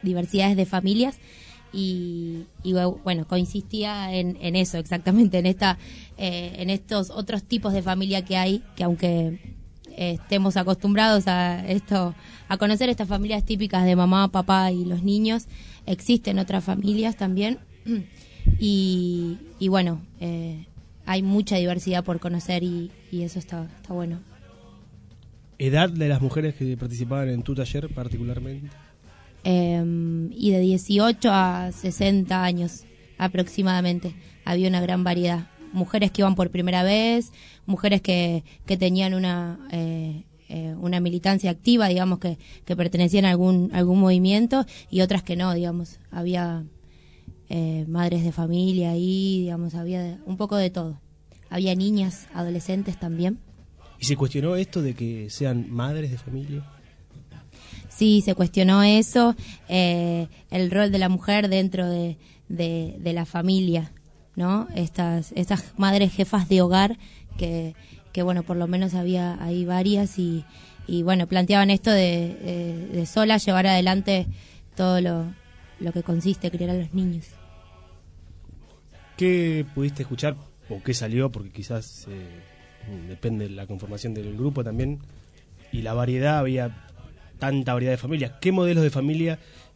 y bueno, consistía en eso exactamente, en estos otros tipos de familia que hay, que aunque estemos acostumbrados a conocer estas familias típicas de mamá, papá y los niños, existen otras familias también, y bueno, hay mucha diversidad por conocer y eso está bueno. ¿Edad de las mujeres que participaban en tu taller particularmente? Y de 18 a 60 años aproximadamente. Había una gran variedad. Mujeres que iban por primera vez, mujeres que tenían una militancia activa, digamos, que pertenecían a algún movimiento, y otras que no, digamos. Había madres de familia ahí, digamos, había un poco de todo. Había niñas, adolescentes también. ¿Y se cuestionó esto de que sean madres de familia? Sí, se cuestionó eso, el rol de la mujer dentro de la familia, ¿no? Estas madres jefas de hogar que bueno, por lo menos había ahí varias y bueno, planteaban esto de sola llevar adelante todo lo que consiste criar a los niños. ¿Qué pudiste escuchar o qué salió? Porque quizás depende de la conformación del grupo también y la variedad, había tanta variedad de familias. ¿Qué modelos de familia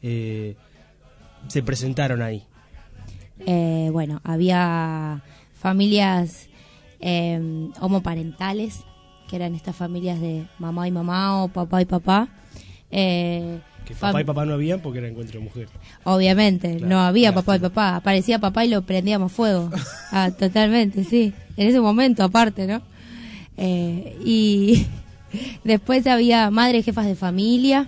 se presentaron ahí? Bueno, había familias homoparentales, que eran estas familias de mamá y mamá o papá y papá. Que papá y papá no habían porque era encuentro de mujer. Obviamente, claro, no había papá y papá. Aparecía papá y lo prendíamos fuego. Totalmente, sí. En ese momento, aparte, ¿no? Y después había madres jefas de familia,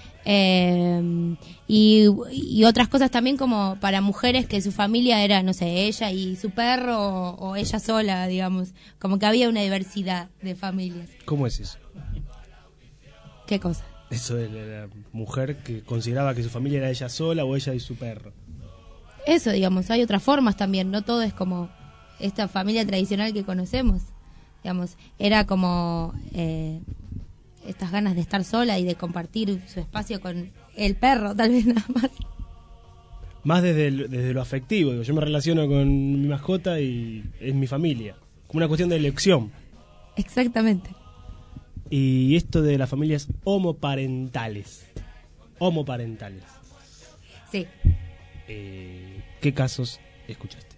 y otras cosas también, como para mujeres que su familia era, no sé, ella y su perro o ella sola, digamos. Como que había una diversidad de familias. ¿Cómo es eso? ¿Qué cosa? Eso de la mujer que consideraba que su familia era ella sola o ella y su perro. Eso, digamos, hay otras formas también, no todo es como esta familia tradicional que conocemos. Digamos, era como estas ganas de estar sola y de compartir su espacio con el perro, tal vez nada más. Más desde lo afectivo, digo, yo me relaciono con mi mascota y es mi familia, como una cuestión de elección. Exactamente. Y esto de las familias homoparentales. Sí. ¿Qué casos escuchaste?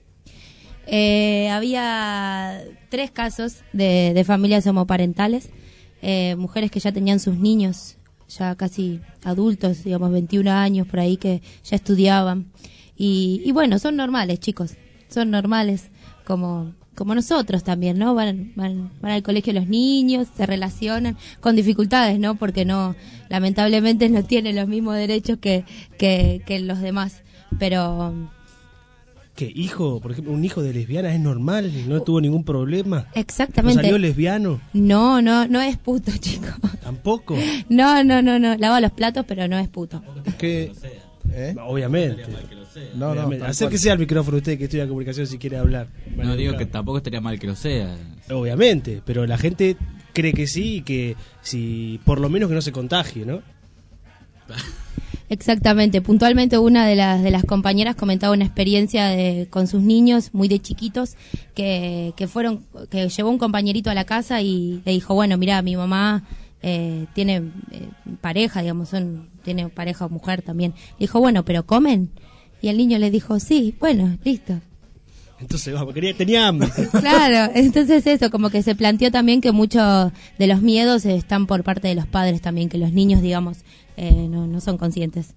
Había 3 casos de familias homoparentales, mujeres que ya tenían sus niños, ya casi adultos, digamos 21 años por ahí, que ya estudiaban. Y bueno, son normales, chicos, son normales como nosotros también, ¿no? Van al colegio los niños, se relacionan con dificultades, ¿no? Porque lamentablemente no tienen los mismos derechos que los demás, pero ¿Qué hijo? Por ejemplo, un hijo de lesbiana es normal, no tuvo ningún problema. Exactamente. ¿No salió lesbiano? No es puto, chico. ¿Tampoco? No. Lava los platos, pero no es puto. ¿Qué? Obviamente. No, acérquese al micrófono usted que estudia comunicación si quiere hablar. No digo que tampoco estaría mal que lo sea. Obviamente, pero la gente cree que sí y que si por lo menos que no se contagie, ¿no? Exactamente. Puntualmente una de las compañeras comentaba una experiencia con sus niños muy de chiquitos que llevó un compañerito a la casa y le dijo, bueno, mira, mi mamá tiene pareja, digamos, tiene pareja o mujer también. Le dijo, bueno, ¿pero comen? Y el niño le dijo, sí, bueno, listo. Entonces, vamos, tenía hambre. Claro, entonces eso, como que se planteó también que muchos de los miedos están por parte de los padres también, que los niños, digamos, no son conscientes.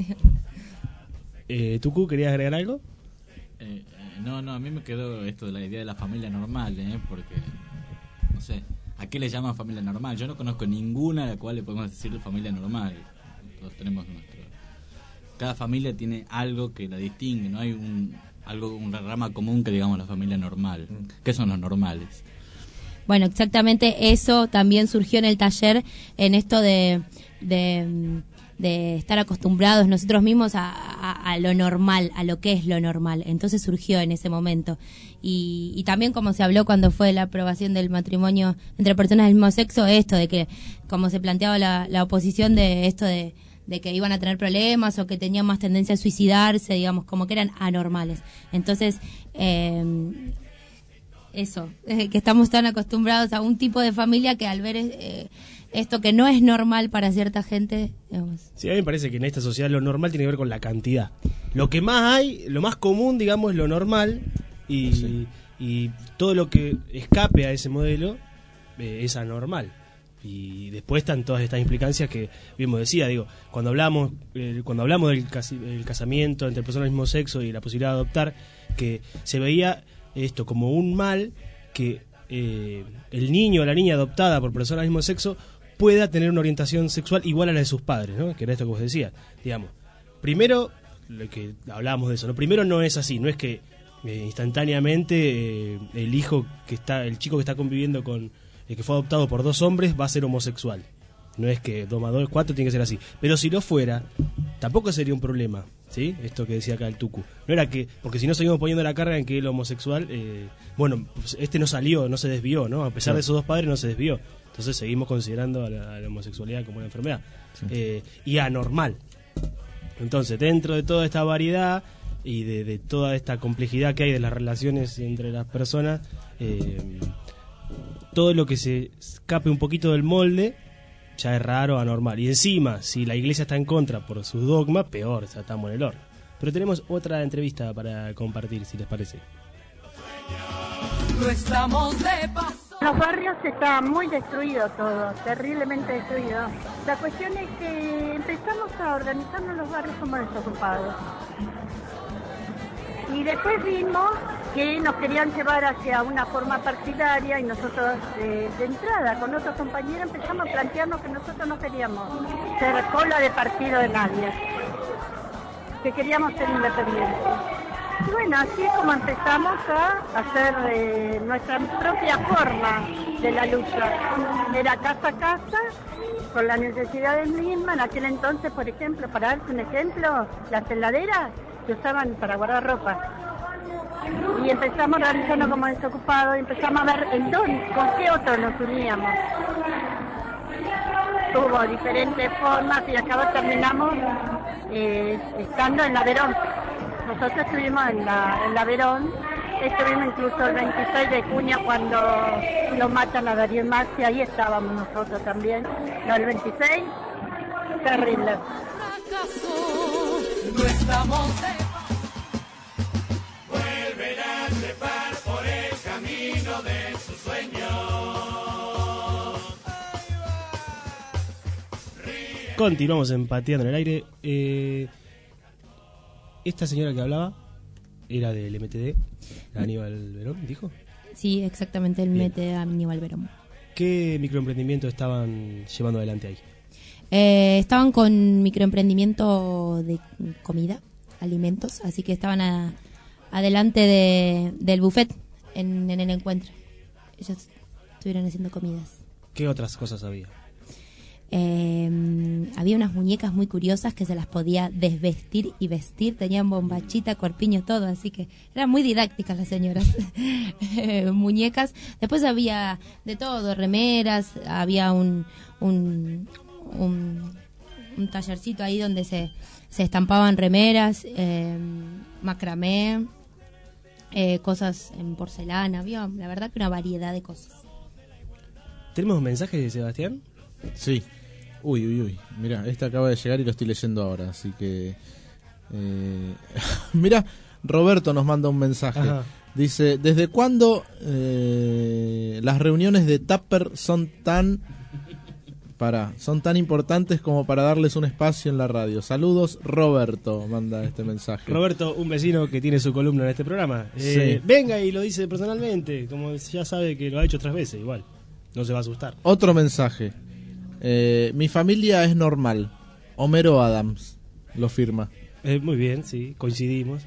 ¿Tucu, querías agregar algo? No, a mí me quedó esto de la idea de la familia normal, porque, no sé, ¿a qué le llaman familia normal? Yo no conozco ninguna a la cual le podemos decir familia normal. Todos tenemos cada familia tiene algo que la distingue, no hay una rama común que digamos la familia normal. ¿Qué son los normales? Bueno, exactamente eso también surgió en el taller, en esto de estar acostumbrados nosotros mismos a lo normal, a lo que es lo normal. Entonces surgió en ese momento. Y también como se habló cuando fue la aprobación del matrimonio entre personas del mismo sexo, esto de que como se planteaba la oposición de esto de que iban a tener problemas o que tenían más tendencia a suicidarse, digamos, como que eran anormales. Entonces, eso, que estamos tan acostumbrados a un tipo de familia que al ver esto que no es normal para cierta gente, digamos. Sí, a mí me parece que en esta sociedad lo normal tiene que ver con la cantidad. Lo que más hay, lo más común, digamos, es lo normal y todo lo que escape a ese modelo es anormal. Y después están todas estas implicancias que bien decía, digo, cuando hablamos del casamiento entre personas del mismo sexo y la posibilidad de adoptar, que se veía esto como un mal que el niño o la niña adoptada por personas del mismo sexo pueda tener una orientación sexual igual a la de sus padres, ¿no? Que era esto que vos decías, digamos. Primero, lo que hablábamos de eso, ¿no? Primero no es así, no es que instantáneamente el chico que está conviviendo con el que fue adoptado por dos hombres va a ser homosexual. No es que 2 más 2 es 4, tiene que ser así. Pero si lo fuera, tampoco sería un problema, ¿sí? Esto que decía acá el Tucu. No era que, porque si no seguimos poniendo la carga en que el homosexual, pues no salió, no se desvió, ¿no? A pesar de esos dos padres no se desvió. Entonces seguimos considerando a la homosexualidad como una enfermedad. Sí. Y anormal. Entonces, dentro de toda esta variedad y de toda esta complejidad que hay de las relaciones entre las personas, todo lo que se escape un poquito del molde ya es raro, anormal. Y encima, si la iglesia está en contra por sus dogmas, peor, ya estamos en el horno. Pero tenemos otra entrevista para compartir, si les parece. No estamos de paso. Los barrios están muy destruidos todos, terriblemente destruidos. La cuestión es que empezamos a organizarnos los barrios como desocupados. Y después vimos que nos querían llevar hacia una forma partidaria y nosotros de entrada con otros compañeros empezamos a plantearnos que nosotros no queríamos ser cola de partido de nadie, que queríamos ser independientes. Y bueno, así es como empezamos a hacer nuestra propia forma de la lucha. Era casa a casa, con las necesidades mismas. En aquel entonces, por ejemplo, para darte un ejemplo, las heladeras se usaban para guardar ropa. Y empezamos a organizarnos como desocupados, y empezamos a ver con qué otros nos uníamos. Tuvo diferentes formas y acá terminamos estando en la Verón. Nosotros estuvimos en la Verón, estuvimos incluso el 26 de junio cuando lo matan a Darío Maxi, ahí estábamos nosotros también. No, el 26, terrible. No estamos vuelven a trepar por el camino de sus sueños. Continuamos empateando en el aire. Esta señora que hablaba era del MTD, Aníbal Verón, ¿dijo? Sí, exactamente, el MTD Aníbal Verón. ¿Qué microemprendimiento estaban llevando adelante ahí? Estaban con microemprendimiento de comida, alimentos, así que estaban adelante del buffet en el encuentro. Ellos estuvieron haciendo comidas. ¿Qué otras cosas había? Había unas muñecas muy curiosas que se las podía desvestir y vestir, tenían bombachita, corpiño, todo, así que eran muy didácticas las señoras. Muñecas. Después había de todo, remeras, había un tallercito ahí donde se estampaban remeras, macramé, cosas en porcelana, había la verdad que una variedad de cosas. ¿Tenemos mensajes de Sebastián? Sí. Uy. Mira, este acaba de llegar y lo estoy leyendo ahora, así que... Mira, Roberto nos manda un mensaje. Ajá. Dice, ¿desde cuándo las reuniones de Tupper son tan importantes como para darles un espacio en la radio? Saludos, Roberto, manda este mensaje. Roberto, un vecino que tiene su columna en este programa. Sí. Venga y lo dice personalmente, como ya sabe que lo ha hecho otras veces, igual. No se va a asustar. Otro mensaje. Mi familia es normal. Homero Adams lo firma. Muy bien, sí, coincidimos.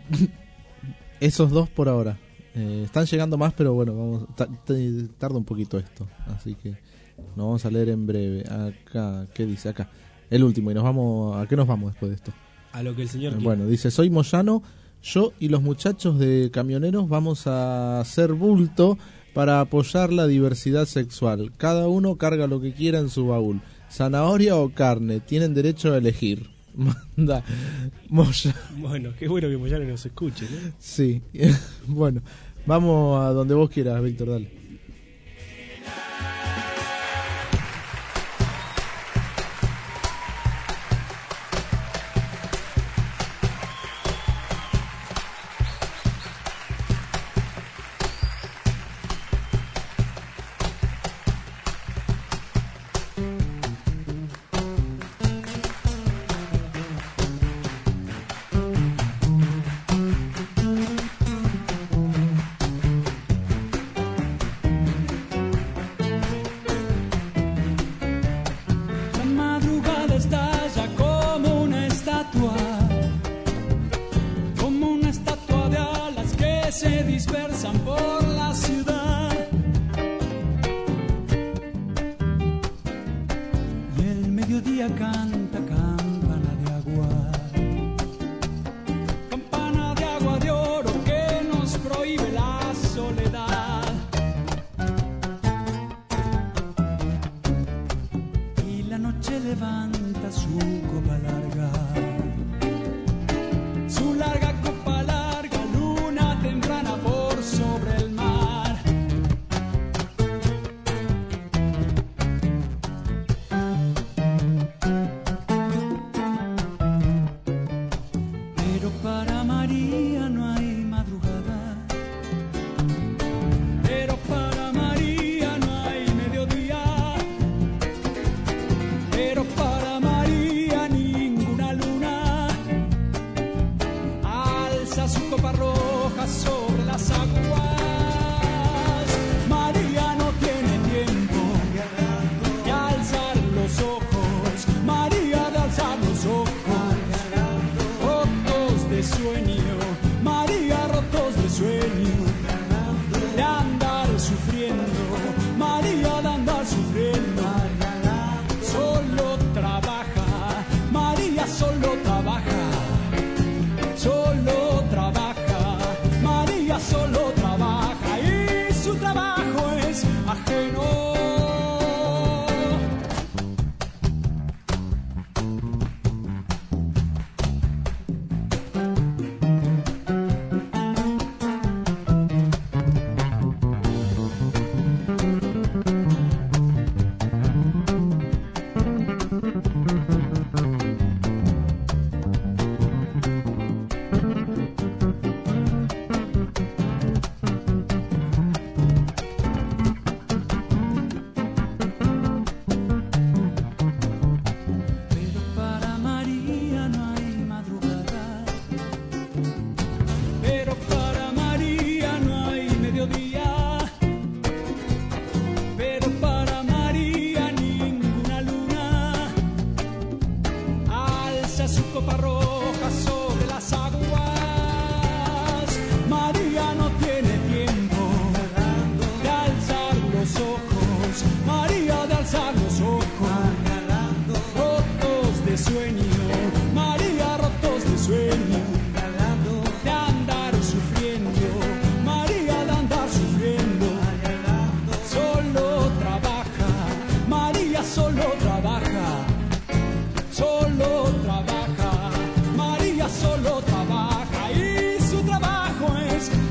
Esos dos por ahora. Están llegando más, pero bueno, tarda un poquito esto. Así que nos vamos a leer en breve. Acá, ¿qué dice acá? El último, y nos vamos. ¿A qué nos vamos después de esto? A lo que el señor quiere. Bueno, dice, soy Moyano. Yo y los muchachos de camioneros vamos a hacer bulto para apoyar la diversidad sexual. Cada uno carga lo que quiera en su baúl. Zanahoria o carne, tienen derecho a elegir. Manda Moyano. Bueno, qué bueno que Moyano nos escuche, ¿no? Sí. Bueno, vamos a donde vos quieras, Víctor, dale. Solo trabaja, María solo trabaja.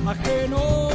ajeno.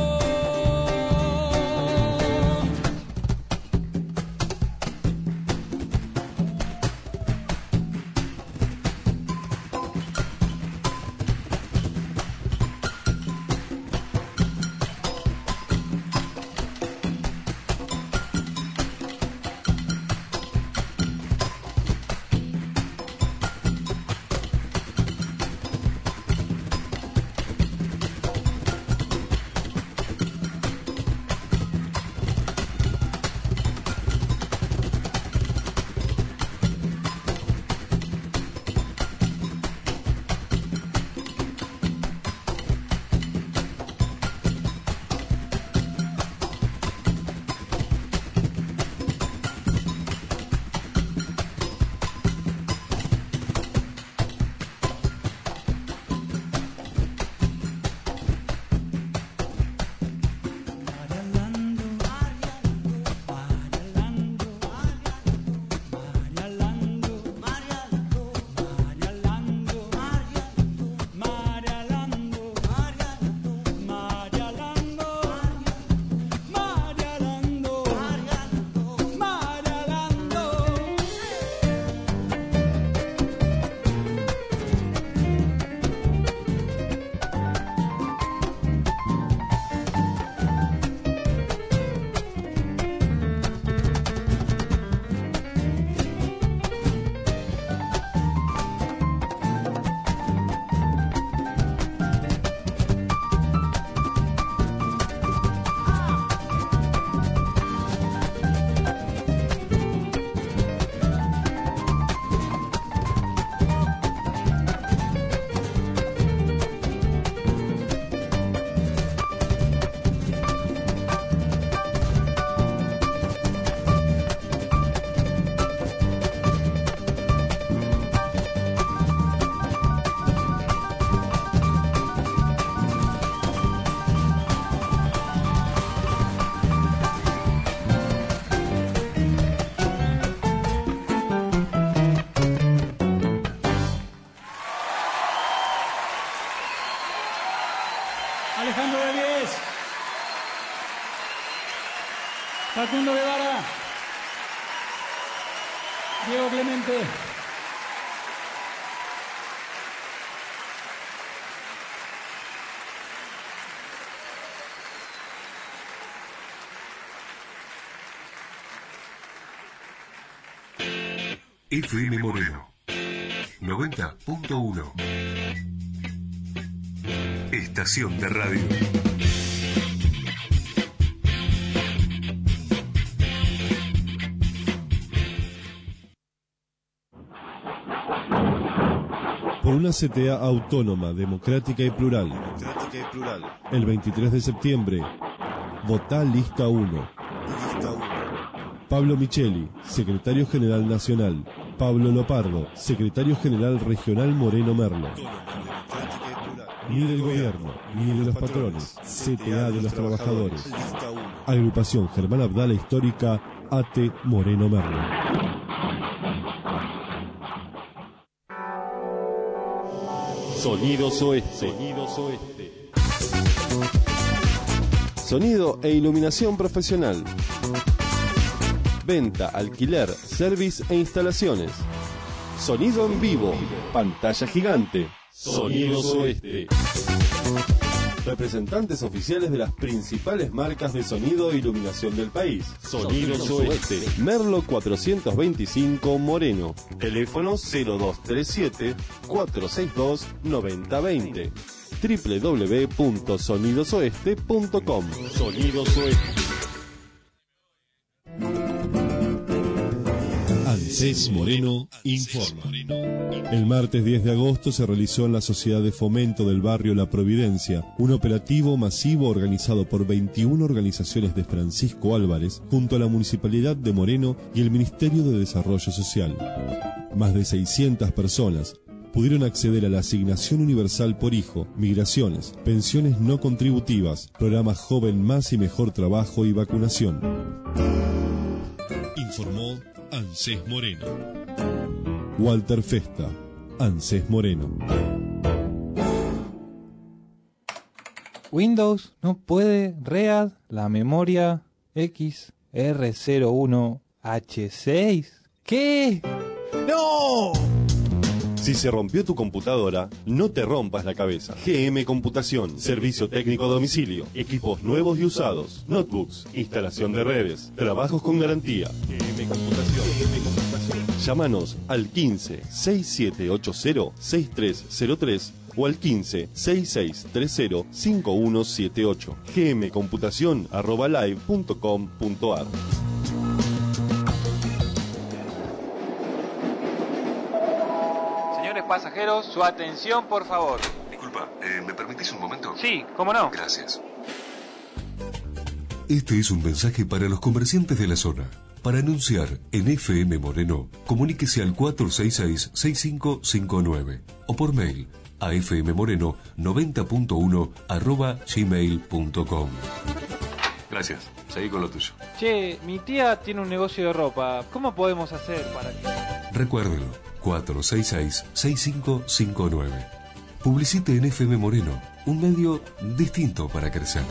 Alejandro de Diez, Facundo Guevara, Diego Clemente. FM Moreno 90.1. Estación de radio. Por una CTA autónoma, democrática y plural. El 23 de septiembre, votá Lista 1. Pablo Micheli, Secretario General Nacional. Pablo Lopardo, Secretario General Regional Moreno Merlo. Ni del gobierno, ni de los patrones. CTA de los trabajadores. Agrupación Germán Abdala Histórica, ATE Moreno Merlo. Sonidos Oeste. Sonido e iluminación profesional. Venta, alquiler, service e instalaciones. Sonido en vivo. Pantalla gigante. Sonidos Oeste. Representantes oficiales de las principales marcas de sonido e iluminación del país. Sonidos Oeste. Merlo 425 Moreno. Teléfono 0237 462 9020. www.sonidosoeste.com. Sonidos Oeste. ANSES Moreno informa. El martes 10 de agosto se realizó en la Sociedad de Fomento del Barrio La Providencia un operativo masivo organizado por 21 organizaciones de Francisco Álvarez junto a la Municipalidad de Moreno y el Ministerio de Desarrollo Social. Más de 600 personas pudieron acceder a la asignación universal por hijo, migraciones, pensiones no contributivas, programa Joven Más y Mejor Trabajo y vacunación. Informó ANSES Moreno. Walter Festa, ANSES Moreno. Windows no puede READ la memoria XR01H6. ¿Qué? ¡No! Si se rompió tu computadora, no te rompas la cabeza. GM Computación, servicio técnico a domicilio, equipos nuevos y usados, notebooks, instalación de redes, trabajos con garantía. GM Computación. Llámanos al 15 6780 6303 o al 15 6630 5178. gmcomputacion@live.com.ar. Señores pasajeros, su atención, por favor. Disculpa, ¿me permitís un momento? Sí, ¿cómo no? Gracias. Este es un mensaje para los comerciantes de la zona. Para anunciar en FM Moreno, comuníquese al 466-6559 o por mail a fmmoreno90.1@gmail.com. Gracias, seguí con lo tuyo. Che, mi tía tiene un negocio de ropa. ¿Cómo podemos hacer para que...? Recuérdelo, 466-6559. Publicite en FM Moreno, un medio distinto para crecer.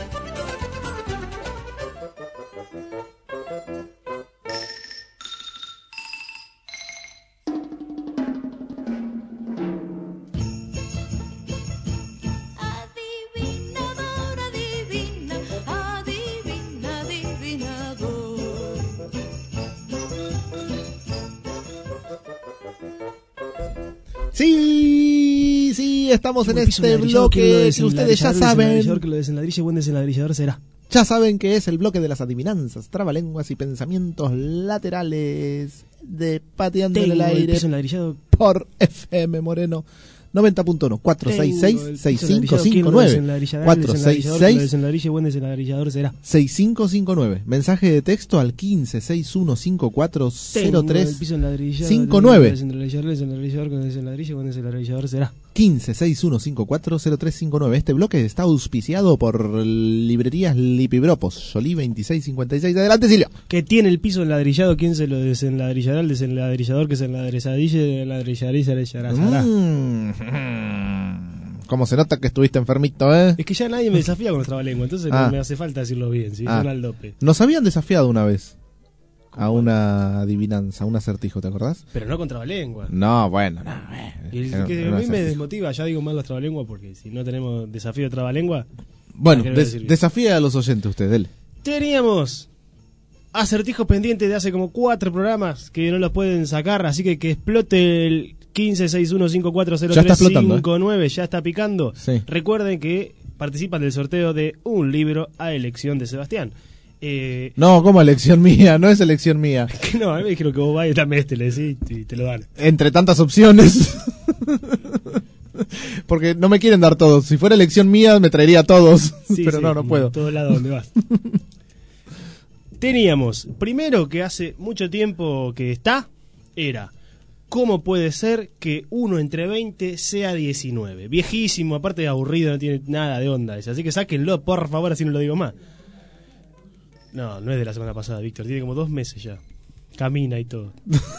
Sí, estamos en este bloque que ustedes ya saben. Que lo desenladrille, buen desenladrillador será. Ya saben que es el bloque de las adivinanzas, trabalenguas y pensamientos laterales de Pateando en el Aire por FM Moreno 90.1 466-6559 466-6559 Mensaje de texto al 15-6154-0359 15-6154-0359. Este bloque está auspiciado por librerías Lipibropos, Solí 2656. Adelante, Silvio. Que tiene el piso enladrillado, ¿quién se lo desenladrillará? El desenladrillador que se enladrillará. Como se nota que estuviste enfermito, ¿eh? Es que ya nadie me desafía con los trabalenguas, entonces no me hace falta decirlo bien, si son al dope. Nos habían desafiado una vez a una adivinanza, a un acertijo, ¿te acordás? Pero no con trabalenguas. No, bueno. Y el que a mí me desmotiva, ya digo mal los trabalenguas, porque si no tenemos desafío de trabalengua... Bueno, desafía a los oyentes usted, dele. Teníamos acertijos pendientes de hace como 4 programas que no los pueden sacar, así que explote el 1561540359, ya está picando. Sí. Recuerden que participan del sorteo de un libro a elección de Sebastián. No, como elección mía, no es elección mía. Que no, a mí me dijeron que vos vayas también le decís y te lo dan. Entre tantas opciones. Porque no me quieren dar todos. Si fuera elección mía me traería todos. Sí, pero sí, no puedo. A todos lados donde vas. Teníamos, primero que hace mucho tiempo que era... ¿Cómo puede ser que 1 entre 20 sea 19? Viejísimo, aparte de aburrido, no tiene nada de onda ese. Así que sáquenlo, por favor, así no lo digo más. No es de la semana pasada, Víctor. Tiene como 2 meses ya. Camina y todo.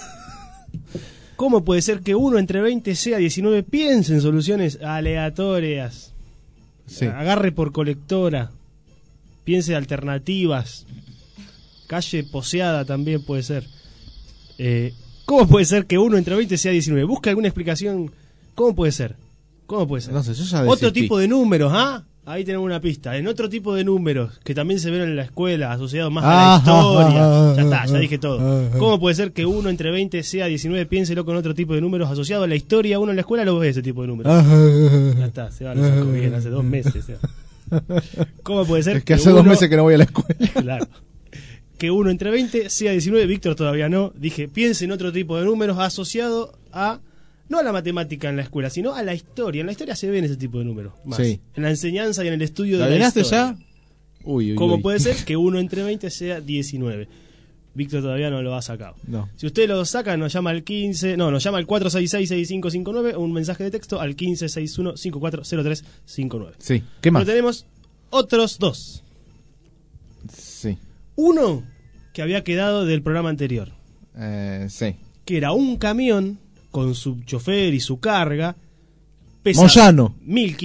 ¿Cómo puede ser que 1 entre 20 sea 19? Piensen en soluciones aleatorias. Sí. Agarre por colectora. Piense alternativas. Calle poseada también puede ser. ¿Cómo puede ser que 1 entre 20 sea 19? Busca alguna explicación. ¿Cómo puede ser? No sé, yo ya otro tipo de números, ¿ah? Ahí tenemos una pista. En otro tipo de números que también se ven en la escuela, asociados más a la historia. Ya está, ya dije todo. ¿Cómo puede ser que 1 entre 20 sea 19? Piénselo con otro tipo de números asociados a la historia. Uno en la escuela lo ve ese tipo de números. Ya está, se va, lo sacó bien, hace 2 meses. ¿Cómo puede ser? Es que hace 2 meses que no voy a la escuela. Claro. Que 1 entre 20 sea 19, Víctor todavía no. Dije, piense en otro tipo de números asociado a, no a la matemática en la escuela, sino a la historia. En la historia se ven ese tipo de números. Más. Sí. En la enseñanza y en el estudio de la historia. ¿Ya? Uy. ¿Cómo puede ser que 1 entre 20 sea 19? Víctor todavía no lo ha sacado. No. Si usted lo saca, nos llama al 466-6559 o un mensaje de texto al 1561-540359. Sí. ¿Qué más? Pero tenemos otros 2. Sí. Uno que había quedado del programa anterior. Sí. Que era un camión con su chofer y su carga. Pesa Moyano. 1000 kilos.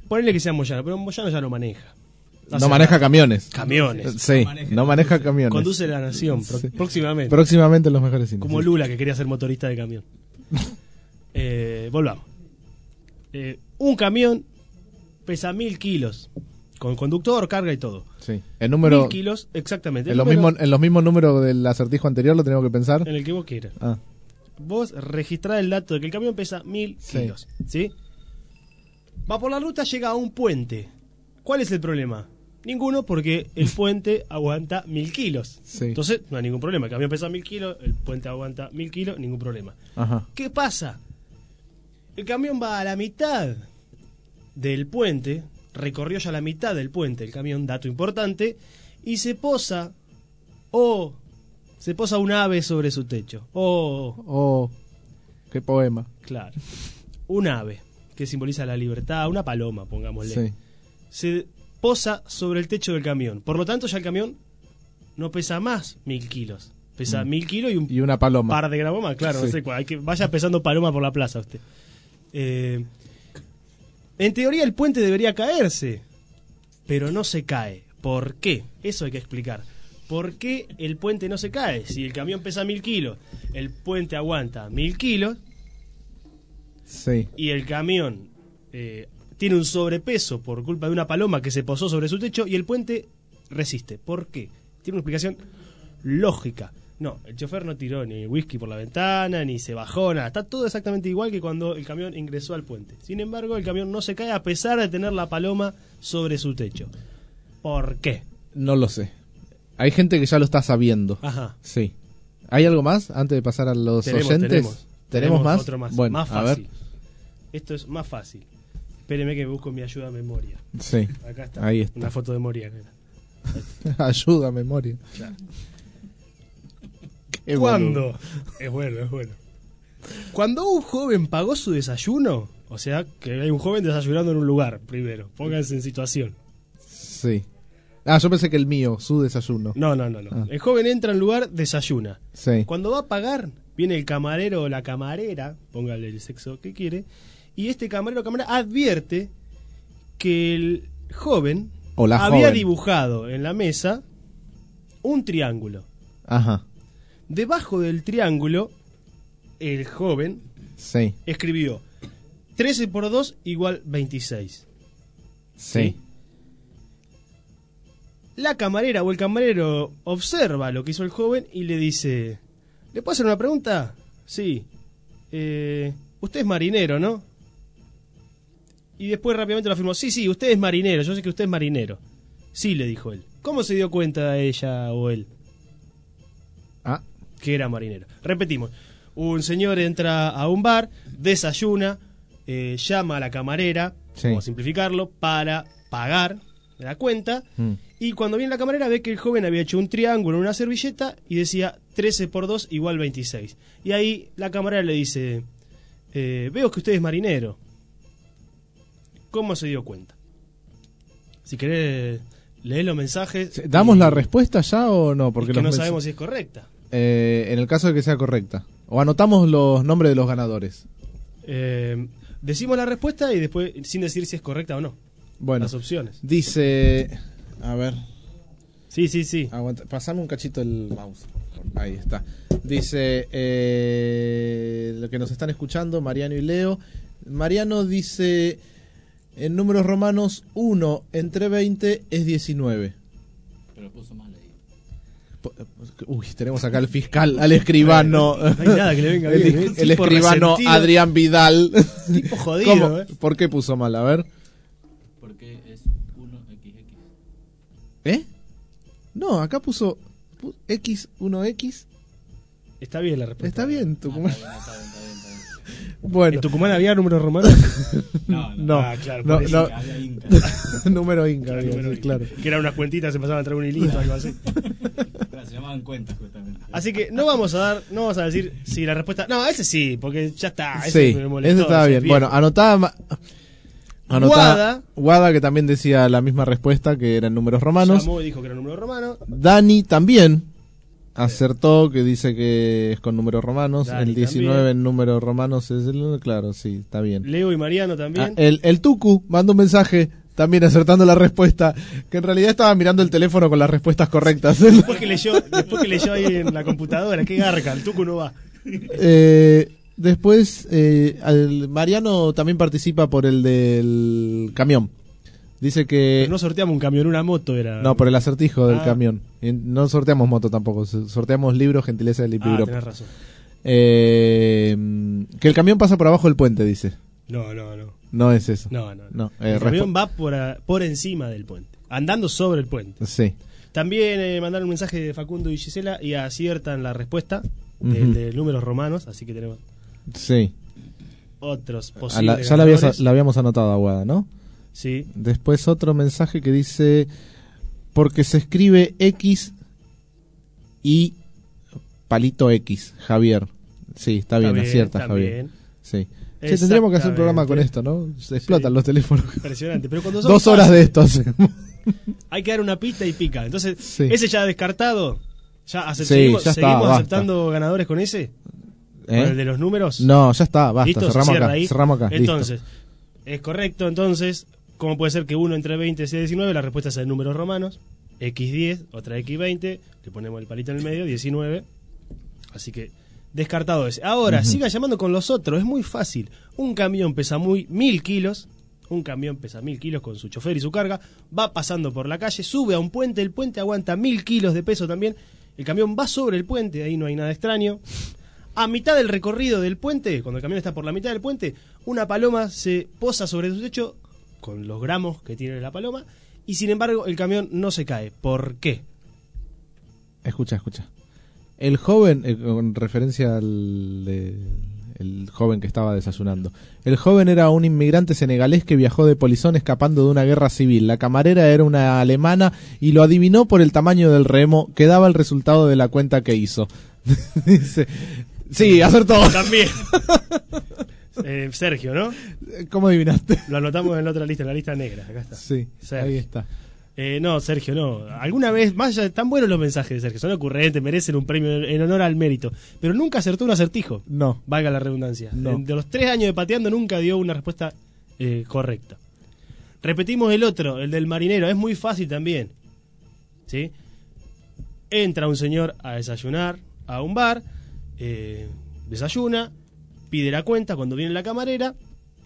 Ponele que sea Moyano, pero Moyano ya no maneja. No maneja camiones. Camiones. Sí, no maneja camiones. Conduce la nación próximamente. Próximamente en los mejores cines. Como Lula, que quería ser motorista de camión. Volvamos. Un camión pesa 1000 kilos. Con conductor, carga y todo. Sí. El número. 1000 kilos, exactamente. En los mismos números del acertijo anterior lo tenemos que pensar. En el que vos quieras. Vos registrás el dato de que el camión pesa 1000 kilos. ¿Sí? Va por la ruta, llega a un puente. ¿Cuál es el problema? Ninguno, porque el puente aguanta 1000 kilos. Sí. Entonces, no hay ningún problema. El camión pesa 1000 kilos, el puente aguanta 1000 kilos, ningún problema. Ajá. ¿Qué pasa? El camión va a la mitad del puente, recorrió ya la mitad del puente, el camión, dato importante, y se posa un ave sobre su techo. Qué poema. Claro. Un ave, que simboliza la libertad, una paloma, pongámosle. Sí. Se posa sobre el techo del camión. Por lo tanto, ya el camión no pesa más 1000 kilos. Pesa 1000 kilos y una paloma. Par de gramos más, claro. Sí. No sé, vaya pesando paloma por la plaza usted. En teoría el puente debería caerse, pero no se cae. ¿Por qué? Eso hay que explicar. ¿Por qué el puente no se cae? Si el camión pesa 1000 kilos, el puente aguanta 1000 kilos, sí, y el camión tiene un sobrepeso por culpa de una paloma que se posó sobre su techo y el puente resiste. ¿Por qué? Tiene una explicación lógica. No, el chofer no tiró ni whisky por la ventana, ni se bajó, nada. Está todo exactamente igual que cuando el camión ingresó al puente. Sin embargo, el camión no se cae a pesar de tener la paloma sobre su techo. ¿Por qué? No lo sé. Hay gente que ya lo está sabiendo. Ajá. Sí. ¿Hay algo más antes de pasar a los oyentes? ¿Tenemos más? Otro más. Bueno, más a fácil. ver. Esto es más fácil. Espéreme que me busco mi ayuda a memoria. Sí. Acá está. Ahí está. Una foto de memoria. Ayuda a memoria. Claro. Es ¿Cuándo? Es bueno. Cuando un joven pagó su desayuno, o sea, que hay un joven desayunando en un lugar, primero, pónganse en situación. Sí. Yo pensé que el mío, su desayuno. No. El joven entra en lugar, desayuna. Sí. Cuando va a pagar, viene el camarero o la camarera, póngale el sexo que quiere, y este camarero o camarera advierte que el joven había dibujado en la mesa un triángulo. Ajá. Debajo del triángulo, el joven escribió 13 por 2 igual 26. Sí. La camarera o el camarero observa lo que hizo el joven y le dice: ¿le puedo hacer una pregunta? Sí. Usted es marinero, ¿no? Y después rápidamente lo afirmó: sí, usted es marinero, yo sé que usted es marinero. Sí, le dijo él. ¿Cómo se dio cuenta ella o él? Que era marinero. Repetimos: un señor entra a un bar, desayuna, llama a la camarera, vamos a simplificarlo, para pagar la cuenta, y cuando viene la camarera ve que el joven había hecho un triángulo en una servilleta y decía 13 por 2 igual 26. Y ahí la camarera le dice: veo que usted es marinero. ¿Cómo se dio cuenta? Si querés leer los mensajes. ¿Damos la respuesta ya o no? Porque que no sabemos si es correcta. En el caso de que sea correcta. O anotamos los nombres de los ganadores. Decimos la respuesta y después sin decir si es correcta o no. Bueno, las opciones. Dice, a ver. Sí. Aguanta, pasame un cachito el mouse. Ahí está. Dice, lo que nos están escuchando, Mariano y Leo. Mariano dice, en números romanos, 1 entre 20 es 19. Pero puso mal ahí. Uy, tenemos acá al fiscal, al escribano. No hay nada que le venga bien. El escribano resentido. Adrián Vidal. Tipo jodido. ¿Por qué puso mal? A ver. Porque es 1XX. No, acá puso X1X. Está bien la respuesta. Está bien, Tucumán. Está bien. Bueno. ¿En Tucumán había números romanos? No. Claro. No. Había Inca. Número Inca, claro. Que eran unas cuentitas, se pasaban a traer un hilito o algo así. Claro, se llamaban cuentas justamente. Así que no vamos a decir si la respuesta. No, ese sí, porque ya está. Ese me molestó, ese estaba bien. Bueno, anotaba Guada, que también decía la misma respuesta, que eran números romanos. Llamó y dijo que eran números romanos. Dani también Acertó, que dice que es con números romanos. Dani El 19 también. en números romanos es el... Claro, sí, está bien. Leo y Mariano también. El Tucu mandó un mensaje también acertando la respuesta, que en realidad estaba mirando el teléfono con las respuestas correctas. Después que leyó ahí en la computadora, qué garca, el Tucu no va. Después, Mariano también participa por el del camión. Dice que... Pero no sorteamos un camión, una moto era. No, por el acertijo del Ah. camión. Y no sorteamos moto tampoco, sorteamos libros, gentileza del Lipibro. Tenés razón. Que el camión pasa por abajo del puente, dice. No. No es eso. No. El El camión va por encima del puente, andando sobre el puente. Sí. También mandaron un mensaje de Facundo y Gisela y aciertan la respuesta Ujú. de números romanos, así que tenemos Sí. otros Ya posibles la ganadores. habíamos anotado, Aguada, ¿no? Sí. Después otro mensaje que dice, porque se escribe X y palito X, Javier. Sí, está bien, acierta, está Javier. bien. Sí. Che, tendríamos que hacer un programa con esto, ¿no? Se explotan los teléfonos. Impresionante. Pero cuando son 2 horas de esto hacemos. hay que dar una pista y pica. Entonces, Sí. ese ya descartado. Sí, seguimos ya está, seguimos basta. aceptando ganadores con ese. ¿Con el de los números? No, ya está, basta, ¿Listo? cerramos ¿Se cierra acá, ahí? cerramos acá, Entonces, es correcto. Entonces, ¿cómo puede ser que 1 entre 20 sea 19? La respuesta es en números romanos. X10, otra X20. Le ponemos el palito en el medio, 19. Así que, descartado ese. Ahora, siga llamando con los otros. Es muy fácil. Un camión pesa 1000 kilos. Un camión pesa 1000 kilos con su chofer y su carga. Va pasando por la calle, sube a un puente. El puente aguanta 1000 kilos de peso también. El camión va sobre el puente, ahí no hay nada extraño. A mitad del recorrido del puente, cuando el camión está por la mitad del puente, una paloma se posa sobre su techo con los gramos que tiene la paloma y sin embargo el camión no se cae. ¿Por qué? Escucha. El joven, con referencia al el joven que estaba desayunando. El joven era un inmigrante senegalés que viajó de polizón escapando de una guerra civil. La camarera era una alemana y lo adivinó por el tamaño del remo que daba el resultado de la cuenta que hizo. Dice, sí, acertó. También. Sergio, ¿no? ¿Cómo adivinaste? Lo anotamos en la otra lista, en la lista negra. Acá está. Sí, Sergio. ahí está. No, Sergio, no. Alguna vez, más allá, tan buenos los mensajes de Sergio, son ocurrentes, merecen un premio en honor al mérito. Pero nunca acertó un acertijo. No. Valga la redundancia. No. De los 3 años de pateando nunca dio una respuesta correcta. Repetimos el otro, el del marinero. Es muy fácil también. ¿Sí? Entra un señor a desayunar a un bar, desayuna, pide la cuenta cuando viene la camarera,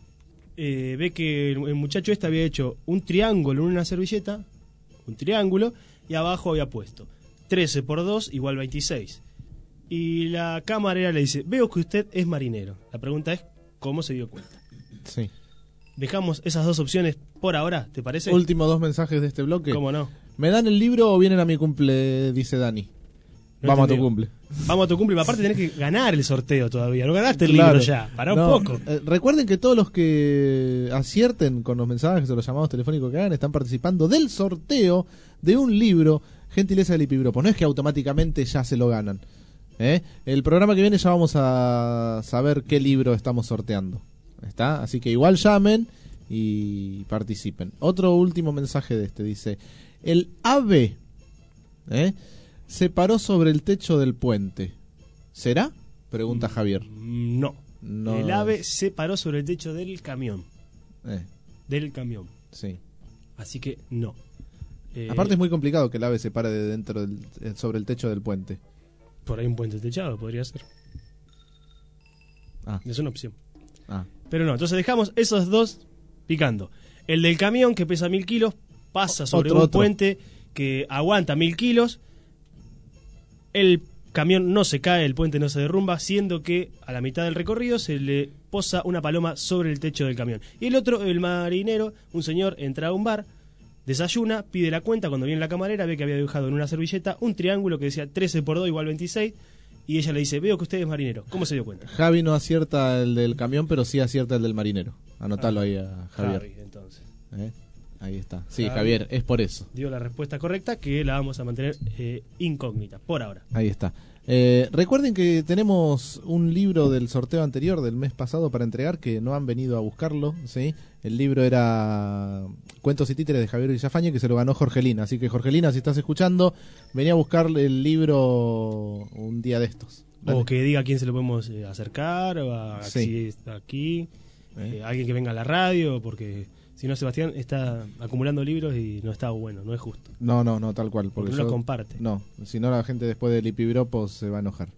ve que el muchacho este había hecho un triángulo en una servilleta, un triángulo, y abajo había puesto 13 por 2 igual 26. Y la camarera le dice, veo que usted es marinero. La pregunta es, ¿cómo se dio cuenta? Sí. Dejamos esas dos opciones por ahora, ¿te parece? Últimos 2 mensajes de este bloque. ¿Cómo no? ¿Me dan el libro o vienen a mi cumple? Dice Dani. No Vamos a tu entendió. cumple. Vamos a tu cumple. Aparte tenés que ganar el sorteo todavía. No ganaste el Claro. libro ya. Pará No, un poco. Recuerden que todos los que acierten con los mensajes o los llamados telefónicos que hagan están participando del sorteo de un libro, gentileza del Lipibropo. No es que automáticamente ya se lo ganan. El programa que viene ya vamos a saber qué libro estamos sorteando. ¿Está? Así que igual llamen y participen. Otro último mensaje de este dice: el ave se paró sobre el techo del puente. ¿Será? Pregunta Javier. No. El ave se paró sobre el techo del camión. Del camión. Sí. Así que no. Aparte es muy complicado que el ave se pare de dentro sobre el techo del puente. Por ahí un puente techado podría ser. Es una opción. Pero no, entonces dejamos esos dos picando. El del camión que pesa 1000 kilos pasa sobre un puente que aguanta 1000 kilos. El camión no se cae, el puente no se derrumba, siendo que a la mitad del recorrido se le posa una paloma sobre el techo del camión. Y el otro, el marinero, un señor entra a un bar, desayuna, pide la cuenta, cuando viene la camarera ve que había dibujado en una servilleta un triángulo que decía 13 por 2 igual 26, y ella le dice, veo que usted es marinero. ¿Cómo se dio cuenta? Javi no acierta el del camión, pero sí acierta el del marinero. Anotalo ahí a Javier. Javi, entonces. Ahí está. Sí, Javier, es por eso. Dio la respuesta correcta, que la vamos a mantener incógnita por ahora. Ahí está. Recuerden que tenemos un libro del sorteo anterior del mes pasado para entregar, que no han venido a buscarlo, ¿sí? El libro era Cuentos y Títeres de Javier Villafañe, que se lo ganó Jorgelina. Así que, Jorgelina, si estás escuchando, vení a buscar el libro un día de estos. Dale. O que diga a quién se lo podemos acercar, o si está aquí, alguien que venga a la radio, porque si no, Sebastián está acumulando libros y no está bueno, no es justo. No, tal cual. Porque no los comparte. No, si no la gente después del Ipibropos se va a enojar.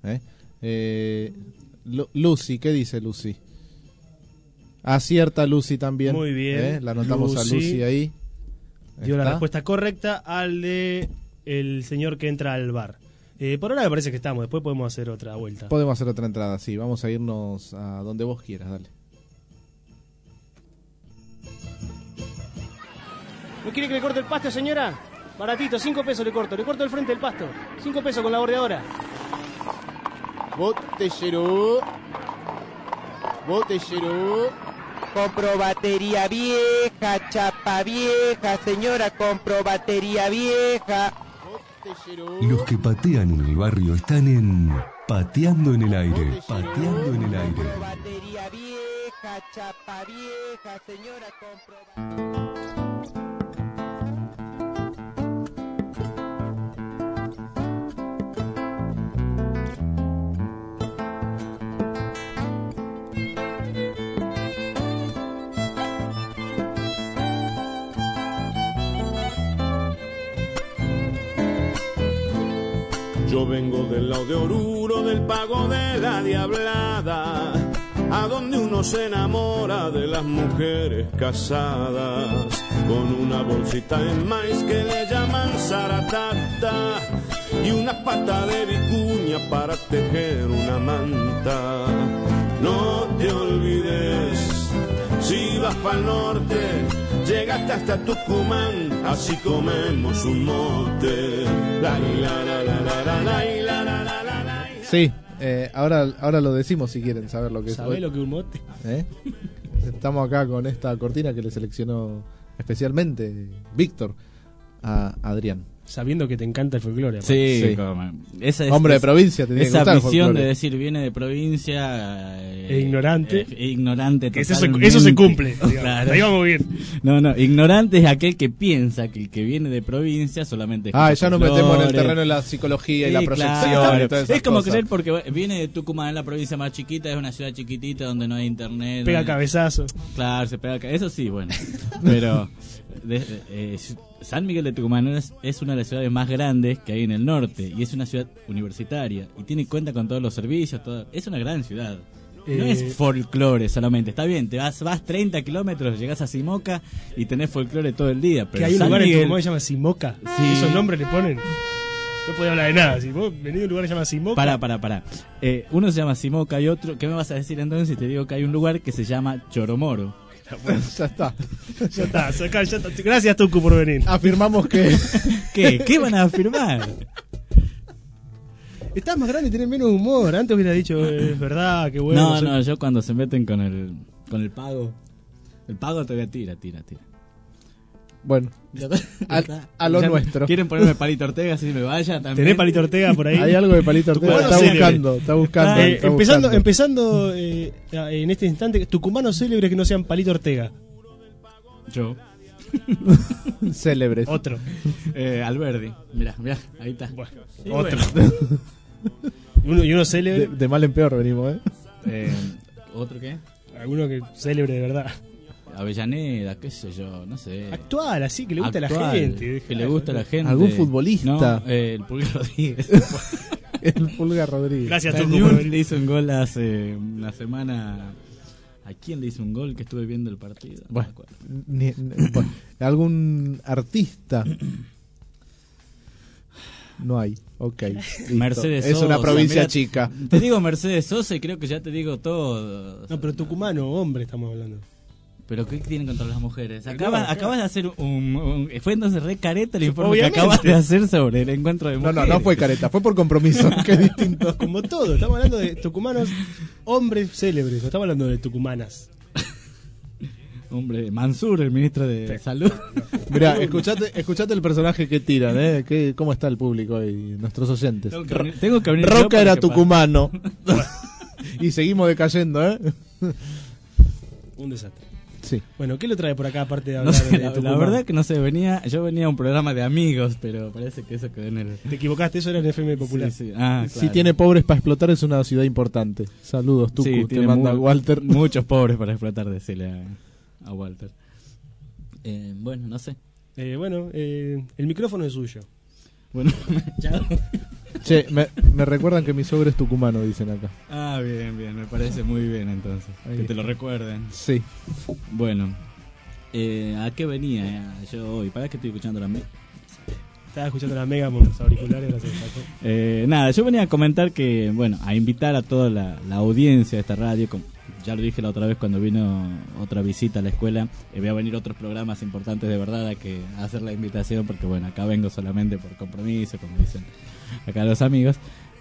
Lucy, ¿qué dice Lucy? Acierta Lucy también. Muy bien. La anotamos a Lucy ahí. Dio la respuesta correcta al de el señor que entra al bar. Por ahora me parece que estamos, después podemos hacer otra vuelta. Podemos hacer otra entrada, sí. Vamos a irnos a donde vos quieras, dale. ¿No quiere que le corte el pasto, señora? Baratito, 5 pesos le corto el frente del pasto. 5 pesos con la bordeadora. Botellero. Compro batería vieja, chapa vieja, señora, compro batería vieja. Los que patean en el barrio están en Pateando en el Aire. Pateando en el Aire. Compro batería vieja, chapa vieja, señora, compro... Yo vengo del lado de Oruro, del pago de la Diablada, a donde uno se enamora de las mujeres casadas, con una bolsita de maíz que le llaman zaratata y una pata de vicuña para tejer una manta. No te olvides, si vas para el norte, llegaste hasta Tucumán, así comemos un mote. Sí, ahora lo decimos si quieren saber lo que es. ¿Sabés lo que es un mote? Estamos acá con esta cortina que le seleccionó especialmente Víctor a Adrián. Sabiendo que te encanta el folclore. Sí. Hombre de provincia, te tiene que gustar el folclore. Esa visión de decir viene de provincia ignorante. Ignorante que eso se cumple. Claro. Ahí vamos bien. No, ignorante es aquel que piensa que el que viene de provincia solamente es ya nos metemos en el terreno de la psicología y la proyección. Claro. Y todas esas es como cosas. creer porque viene de Tucumán, la provincia más chiquita, es una ciudad chiquitita donde no hay internet. Pega cabezazo. Claro, se pega eso sí, bueno. Pero San Miguel de Tucumán es una de las ciudades más grandes que hay en el norte y es una ciudad universitaria y cuenta con todos los servicios, es una gran ciudad. No es folclore solamente, está bien, vas 30 kilómetros, llegás a Simoca y tenés folclore todo el día. Pero que hay un San lugar Miguel, en Tucumán que se llama Simoca. Sí. Esos nombres le ponen. No podía hablar de nada. Si vos venís de un lugar que se llama Simoca. Pará. Uno se llama Simoca y otro. ¿Qué me vas a decir entonces si te digo que hay un lugar que se llama Choromoro? Bueno, ya está. Ya está. Gracias, Tucu, por venir. Afirmamos que... ¿Qué van a afirmar? Estás más grande y tenés menos humor. Antes hubiera dicho, es verdad, qué bueno. No, yo cuando se meten con el pago. El pago todavía tira. Bueno, a lo nuestro. ¿Quieren ponerme Palito Ortega si me vaya también? ¿Tenés Palito Ortega por ahí? Hay algo de Palito Ortega. Está buscando. Empezando en este instante, tucumanos célebres que no sean Palito Ortega. Yo. Célebres. Otro. Alberdi. Mirá, ahí está. Bueno, otro. Bueno. y uno célebre. De mal en peor venimos, ¿Otro qué? Alguno que célebre de verdad. Avellaneda, qué sé yo, no sé. Actual, así que le gusta a la gente. Que le gusta a la gente. ¿Algún futbolista? No, el Pulgar Rodríguez. El Pulgar Rodríguez. Gracias, Tucu. Le hizo un gol hace una semana. ¿A quién le hizo un gol que estuve viendo el partido? Bueno, ¿algún artista? No hay. Ok. Mercedes es Sosa, una provincia mirá, chica. Te digo Mercedes Sosa y creo que ya te digo todo. No, pero tucumano, hombre, estamos hablando. ¿Pero qué tienen contra las mujeres? Acabas de hacer fue entonces re careta el informe que acabas de hacer sobre el encuentro de mujeres. No fue careta, fue por compromiso, que es distinto. Como todo, estamos hablando de tucumanos, hombres célebres, no estamos hablando de tucumanas. Hombre, Mansur, el ministro de Salud. Mirá, escuchate el personaje que tiran, ¿eh? ¿Cómo está el público hoy? Nuestros oyentes. Tengo que venir yo Roca para era que tucumano. Y seguimos decayendo, ¿eh? Un desastre. Sí. Bueno, ¿qué lo trae por acá aparte de No hablar sé, de la Tucumán? verdad que no sé, yo venía a un programa de amigos, pero parece que eso quedó en el... Te equivocaste, eso era en FM Popular. Sí, sí. Ah, Si claro. tiene pobres para explotar es una ciudad importante. Saludos, Tucu, Sí, te tiene manda Walter. muchos pobres para explotar, decirle a Walter. Bueno, no sé. El micrófono es suyo. Bueno, chao. Che, me recuerdan que mi suegro es tucumano, dicen acá. Ah, bien, me parece muy bien entonces. Ahí que está. te lo recuerden. Sí. Bueno, ¿a qué venía yo hoy? ¿Para qué estoy escuchando la mega? Estaba escuchando la mega por los auriculares. Ahora se sacó. Nada, yo venía a comentar que, bueno, a invitar a toda la audiencia de esta radio. Ya lo dije la otra vez cuando vino otra visita a la escuela. Voy a venir otros programas importantes de verdad a hacer la invitación, porque bueno, acá vengo solamente por compromiso, como dicen acá los amigos.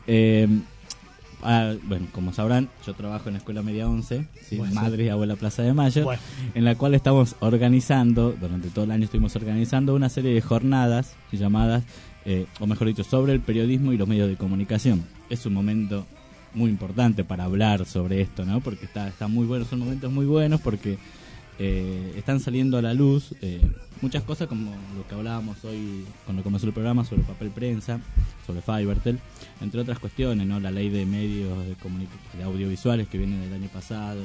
Bueno, como sabrán, yo trabajo en la Escuela Media 11, ¿sí? Bueno, Madre y Abuela Plaza de Mayo, bueno, en la cual estamos organizando, durante todo el año estuvimos organizando una serie de jornadas llamadas, o mejor dicho, sobre el periodismo y los medios de comunicación. Es un momento muy importante para hablar sobre esto, ¿no? Porque está muy bueno, son momentos muy buenos porque están saliendo a la luz muchas cosas, como lo que hablábamos hoy cuando comenzó el programa sobre papel prensa, sobre Fivertel, entre otras cuestiones, ¿no? La ley de medios de audiovisuales que viene del año pasado.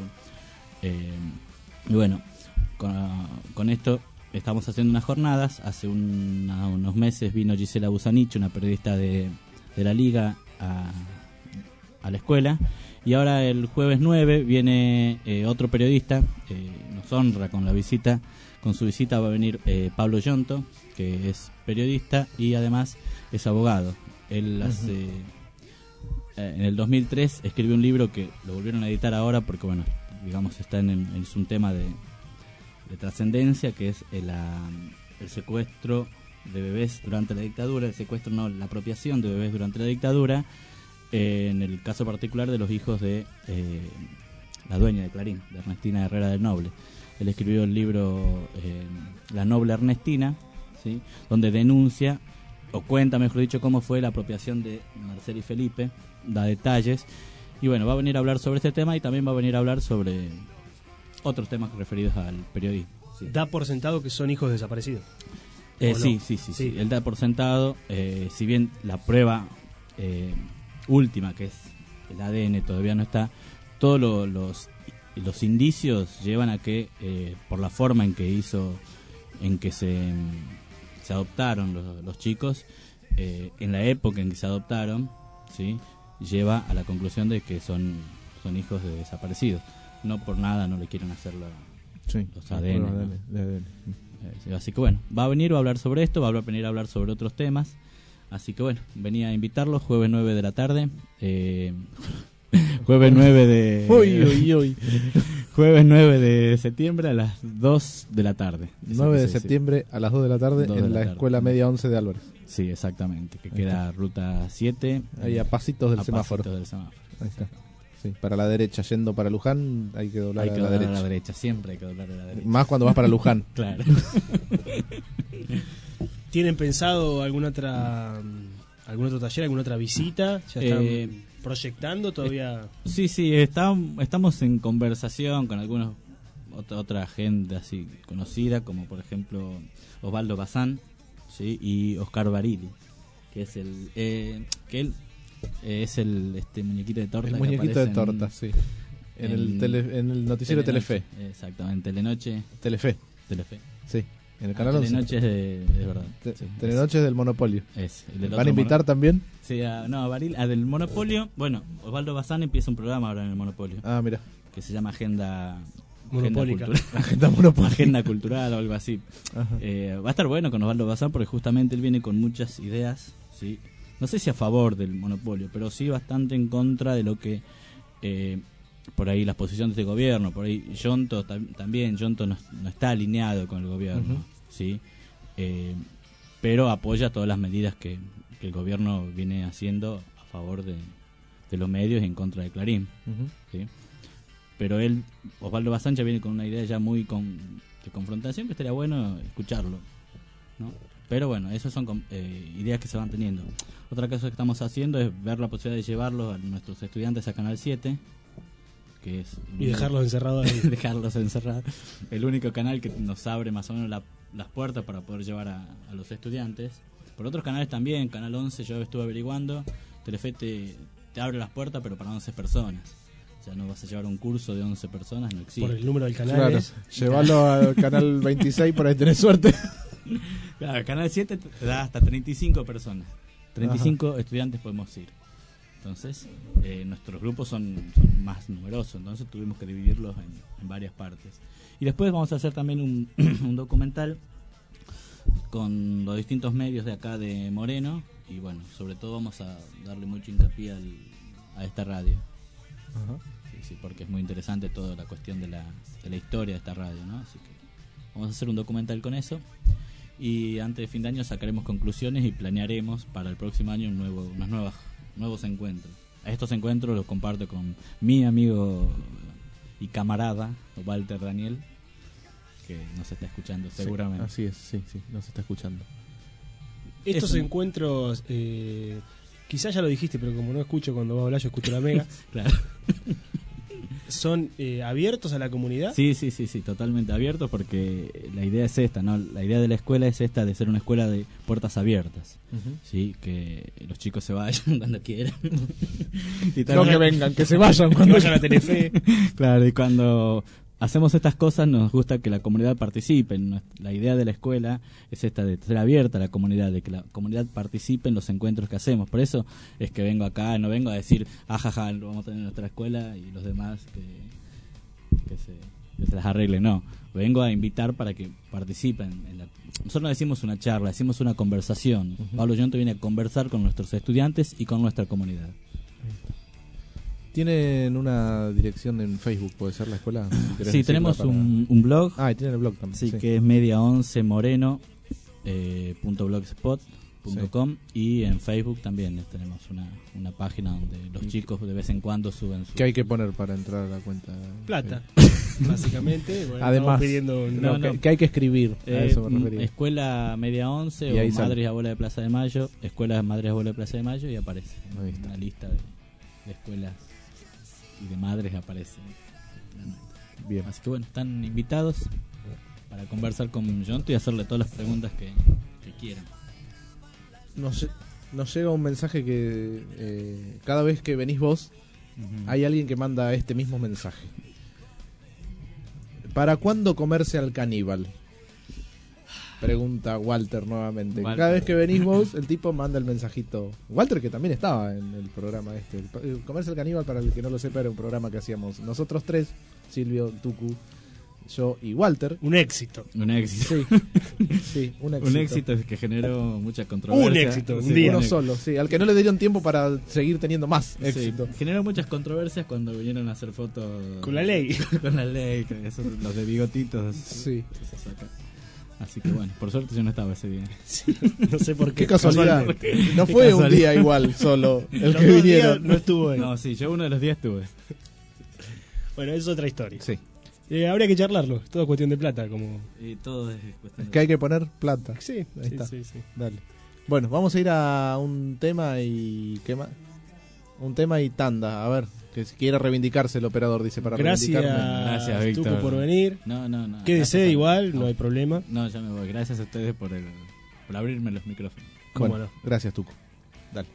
Y bueno, con esto estamos haciendo unas jornadas. Hace unos meses vino Gisela Busanich, una periodista de la Liga, a la escuela, y ahora el jueves 9 viene otro periodista, nos honra con su visita va a venir Pablo Yonto, que es periodista y además es abogado. Él hace en el 2003 escribió un libro que lo volvieron a editar ahora porque, bueno, digamos, es un tema de trascendencia, que es el secuestro de bebés durante la dictadura, la apropiación de bebés durante la dictadura, en el caso particular de los hijos de la dueña de Clarín, de Ernestina Herrera del Noble. Él escribió el libro La Noble Ernestina, ¿sí? Donde denuncia, o cuenta, mejor dicho, cómo fue la apropiación de Marcelo y Felipe, da detalles, y bueno, va a venir a hablar sobre este tema y también va a venir a hablar sobre otros temas referidos al periodismo. ¿Sí? Da por sentado que son hijos desaparecidos. Sí, él da por sentado, si bien la prueba última, que es el ADN, todavía no está, todos los indicios llevan a que por la forma en que se adoptaron los chicos, en la época en que se adoptaron, ¿sí? Lleva a la conclusión de que son hijos de desaparecidos. No por nada no le quieren hacer los ADN, ¿no? Así que bueno, va a venir a hablar sobre esto, va a venir a hablar sobre otros temas. Así que bueno, venía a invitarlos jueves 9 de la tarde. Jueves 9 de... Jueves 9 de septiembre a las 2 de la tarde. 9 de septiembre a las 2 de la tarde en la Escuela Media 11 de Álvarez. Sí, exactamente, que queda ruta 7. Ahí a pasitos del semáforo. Ahí está. Sí, para la derecha, yendo para Luján, hay que doblar a la derecha. Siempre hay que doblar a la derecha. Más cuando vas para Luján. Claro. ¿Tienen pensado algún otro taller, alguna otra visita? ¿Ya están proyectando todavía? Sí, estamos en conversación con otra gente así conocida, como por ejemplo Osvaldo Bazán, ¿sí? Y Oscar Barili, que es él es el muñequito de torta. El muñequito de torta, sí. En el noticiero Telefe. Exactamente, Telenoche. Telefe. Sí. En el canal 11. Telenoches es verdad. Telenoches del Monopolio. ¿Van a invitar también? Sí, del Monopolio. Bueno, Osvaldo Bazán empieza un programa ahora en el Monopolio. Ah, mira. Que se llama Agenda Monopólica. Agenda Monopólica. Agenda Cultural o algo así. Va a estar bueno con Osvaldo Bazán porque justamente él viene con muchas ideas, ¿sí? No sé si a favor del monopolio, pero sí bastante en contra de lo que por ahí las posiciones de gobierno. Por ahí Yonto también no está alineado con el gobierno, ¿sí? Pero apoya todas las medidas que el gobierno viene haciendo a favor de los medios y en contra de Clarín, ¿sí? pero Osvaldo Bazán ya viene con una idea ya muy de confrontación, que estaría bueno escucharlo, ¿no? Pero bueno, esas son ideas que se van teniendo. Otra cosa que estamos haciendo es ver la posibilidad de llevarlos a nuestros estudiantes a Canal 7, que es y dejarlos encerrados ahí. Dejarlos encerrados. El único canal que nos abre más o menos las puertas para poder llevar a los estudiantes. Por otros canales también, Canal 11, yo estuve averiguando, Telefe te abre las puertas, pero para 11 personas. O sea, no vas a llevar un curso de 11 personas, no existe. Por el número del canal. Claro, llévalo al canal 26 para tener suerte. Claro, Canal 7 te da hasta 35 personas. 35 estudiantes podemos ir. Entonces, nuestros grupos son más numerosos, entonces tuvimos que dividirlos en varias partes. Y después vamos a hacer también un documental con los distintos medios de acá de Moreno, y bueno, sobre todo vamos a darle mucho hincapié a esta radio. Ajá. Sí, porque es muy interesante toda la cuestión de la historia de esta radio, ¿no? Así que vamos a hacer un documental con eso, y antes de fin de año sacaremos conclusiones y planearemos para el próximo año nuevos encuentros. A estos encuentros los comparto con mi amigo y camarada Walter Daniel, que nos está escuchando seguramente. Sí, así es, sí, nos está escuchando. Estos encuentros, quizás ya lo dijiste, pero como no escucho cuando vos hablás, yo escucho la Mega. Claro. ¿Son abiertos a la comunidad? Sí, totalmente abiertos, porque la idea es esta, ¿no? La idea de la escuela es esta, de ser una escuela de puertas abiertas. Sí, que los chicos se vayan cuando quieran. Y no que vengan, que se vayan cuando vayan a Telefe. Claro, y cuando hacemos estas cosas nos gusta que la comunidad participe. La idea de la escuela es esta, de ser abierta a la comunidad, de que la comunidad participe en los encuentros que hacemos. Por eso es que vengo acá, no vengo a decir, jaja, lo vamos a tener en nuestra escuela y los demás que se las arreglen. No, vengo a invitar para que participen. Nosotros no decimos una charla, decimos una conversación. Pablo Yonto viene a conversar con nuestros estudiantes y con nuestra comunidad. ¿Tienen una dirección en Facebook, puede ser la escuela? Si sí, tenemos un blog. Ah, y tienen el blog también. Sí, que es media11moreno.blogspot.com, y en Facebook también tenemos una página donde los chicos de vez en cuando suben ¿Qué hay que poner para entrar a la cuenta? Plata, básicamente. Bueno, además, pidiendo ¿qué hay que escribir? A eso me refería. Escuela Media 11 o Madres y Abuelas de Plaza de Mayo, Escuela Madres y Abuelas de Plaza de Mayo, y aparece una lista de escuelas y de madres, aparece. Bien. Así que bueno, están invitados para conversar con Yonto y hacerle todas las preguntas que quieran. Nos llega un mensaje que cada vez que venís vos, hay alguien que manda este mismo mensaje. ¿Para cuándo comerse al caníbal? Pregunta Walter nuevamente. Walter. Cada vez que venís vos, el tipo manda el mensajito. Walter, que también estaba en el programa este. El Comerse al Caníbal, para el que no lo sepa, era un programa que hacíamos nosotros tres, Silvio, Tucu, yo y Walter. Un éxito. Un éxito. Sí, un éxito. Un éxito que generó mucha controversia. Un éxito, un Sí, día. uno solo, sí. Al que no le dieron tiempo para seguir teniendo más éxito. Sí, generó muchas controversias cuando vinieron a hacer fotos con la ley. Con la ley, esos, los de bigotitos. Sí. Que se sacan. Así que bueno, por suerte yo no estaba ese día. Sí, no sé por qué. Qué casualidad. No fue un día igual solo el que vinieron. No estuvo él. No, sí, yo uno de los días estuve. Bueno, es otra historia. Sí. Habría que charlarlo, es todo cuestión de plata. Como... todo es cuestión que hay que poner plata. Sí, ahí está. Sí. Dale. Bueno, vamos a ir a un tema y... ¿qué más? Un tema y tanda, a ver. Que si quiere reivindicarse el operador, dice, para reivindicarme. Gracias, Víctor. Tucu, por venir. No. Quédese igual, no hay problema. No, ya me voy. Gracias a ustedes por abrirme los micrófonos. Bueno, no. Gracias, Tucu. Dale.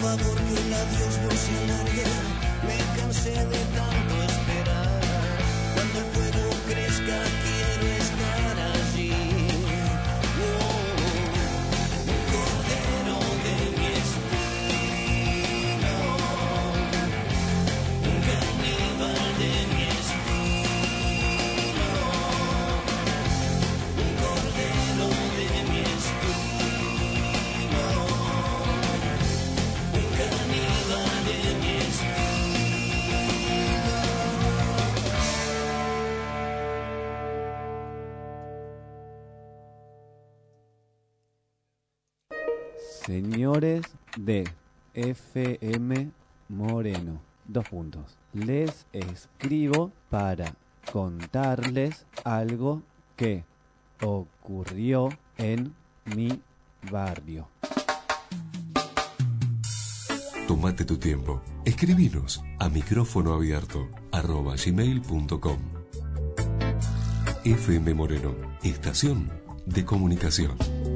favor que un adiós no se alargue. Me cansé de tanto esperar. Cuando el fuego crezca quiero estar allí. Un cordero de mi espino, un caníbal de mi espino, un cordero de mi espino, un caníbal de mi espino. Señores de FM Moreno, les escribo para contarles algo que ocurrió en mi barrio. Tómate tu tiempo. Escribinos a micrófonoabierto@gmail.com. FM Moreno, estación de comunicación.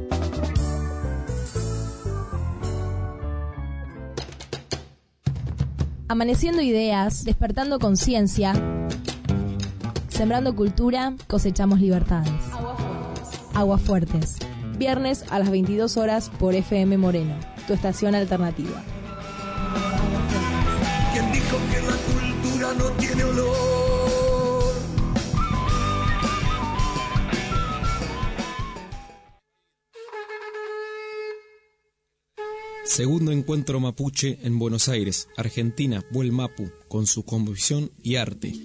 Amaneciendo ideas, despertando conciencia, sembrando cultura, cosechamos libertades. Aguafuertes. Viernes a las 22 horas por FM Moreno, tu estación alternativa. ¿Quién dijo que la cultura no tiene olor? Segundo encuentro mapuche en Buenos Aires, Argentina, Buelmapu, con su convicción y arte.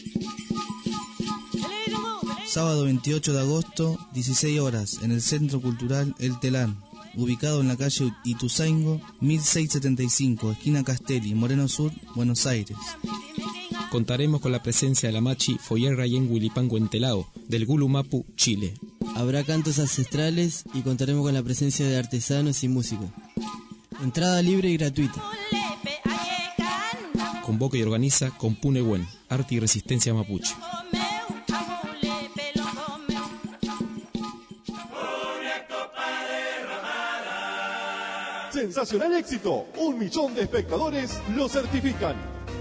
Sábado 28 de agosto, 16 horas, en el Centro Cultural El Telán, ubicado en la calle Ituzaingó, 1675, esquina Castelli, Moreno Sur, Buenos Aires. Contaremos con la presencia de la Machi Foyer Rayen Huilipango Entelao, del Gulu Mapu, Chile. Habrá cantos ancestrales y contaremos con la presencia de artesanos y músicos. Entrada libre y gratuita. Convoca y organiza Compune Buen, Arte y Resistencia Mapuche. Sensacional éxito. 1 millón de espectadores lo certifican.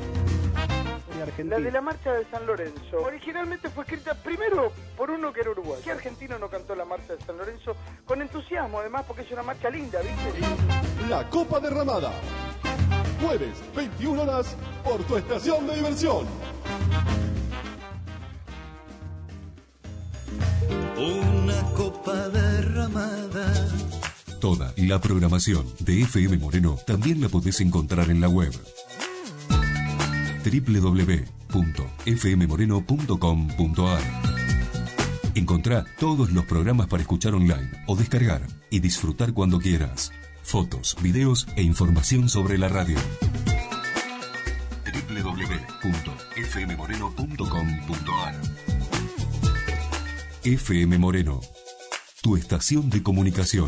La de la marcha de San Lorenzo originalmente fue escrita primero por uno que era uruguayo. ¿Qué argentino no cantó la marcha de San Lorenzo con entusiasmo, además, porque es una marcha linda, ¿viste? La Copa Derramada. Jueves, 21 horas, por tu estación de diversión. Una copa derramada. Toda la programación de FM Moreno también la podés encontrar en la web www.fmmoreno.com.ar. Encontrá todos los programas para escuchar online o descargar y disfrutar cuando quieras. Fotos, videos e información sobre la radio. www.fmmoreno.com.ar. FM Moreno, tu estación de comunicación.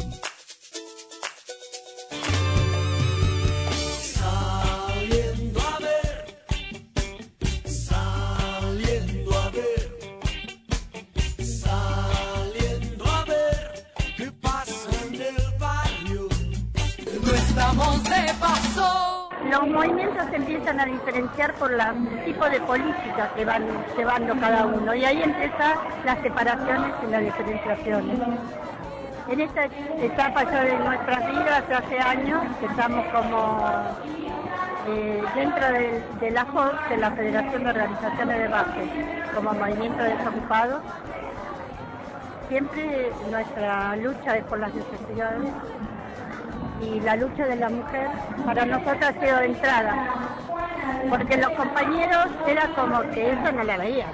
Los movimientos se empiezan a diferenciar por el tipo de política que van llevando cada uno y ahí empiezan las separaciones y las diferenciaciones. En esta etapa ya de nuestras vidas, hace años, que estamos como dentro de la FOS, de la Federación de Organizaciones de Base, como movimiento de desocupados, siempre nuestra lucha es por las necesidades. Y la lucha de la mujer para nosotros ha sido de entrada, porque los compañeros era como que eso no la veían.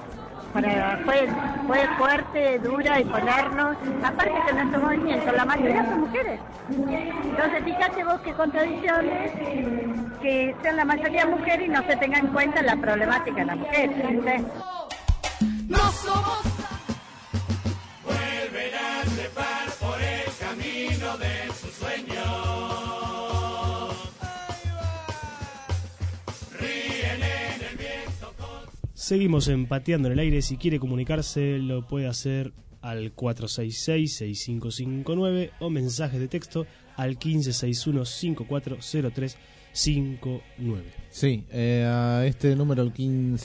Fue fuerte, dura y ponernos, aparte que nuestro movimiento, la mayoría son mujeres. Entonces fíjate vos qué contradicciones, que sean la mayoría mujeres y no se tenga en cuenta la problemática de la mujer. ¿Entendés? No somos. Vuelven a trepar por el camino de sus sueños. Ríen en el viento. Seguimos empateando en el aire. Si quiere comunicarse, lo puede hacer al 466-6559 o mensajes de texto al 1561540359. Sí, a este número, el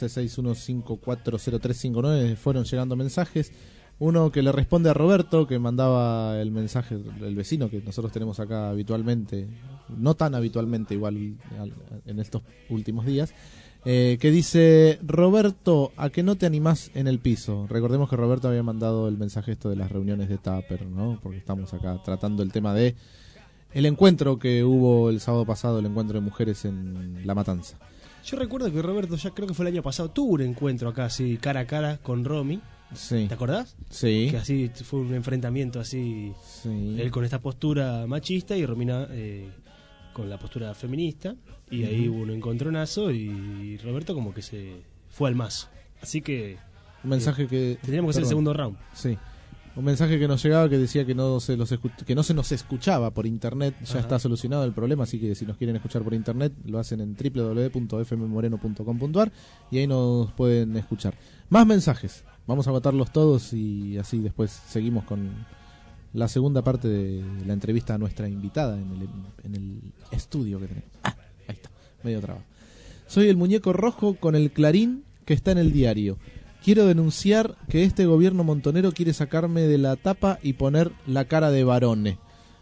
1561540359, fueron llegando mensajes. Uno que le responde a Roberto, que mandaba el mensaje, el vecino que nosotros tenemos acá habitualmente, no tan habitualmente igual en estos últimos días, que dice: Roberto, ¿a que no te animás en el piso? Recordemos que Roberto había mandado el mensaje esto de las reuniones de Tupper, ¿no? Porque estamos acá tratando el tema de el encuentro que hubo el sábado pasado, el encuentro de mujeres en La Matanza. Yo recuerdo que Roberto, ya creo que fue el año pasado, tuvo un encuentro acá así, cara a cara con Romy. Sí. ¿Te acordás? Sí. Que así fue un enfrentamiento así, él con esta postura machista y Romina con la postura feminista, y ahí hubo un encontronazo y Roberto como que se fue al mazo. Así que un mensaje que tendríamos que hacer el segundo round. Sí. Un mensaje que nos llegaba que decía que no se nos escuchaba por internet. Ya está solucionado el problema, así que si nos quieren escuchar por internet lo hacen en www.fmmoreno.com.ar y ahí nos pueden escuchar. Más mensajes, vamos a agotarlos todos y así después seguimos con la segunda parte de la entrevista a nuestra invitada en el estudio que tenemos. Ahí está, medio traba. Soy el muñeco rojo con el clarín que está en el diario. Quiero denunciar que este gobierno montonero quiere sacarme de la tapa y poner la cara de Barone,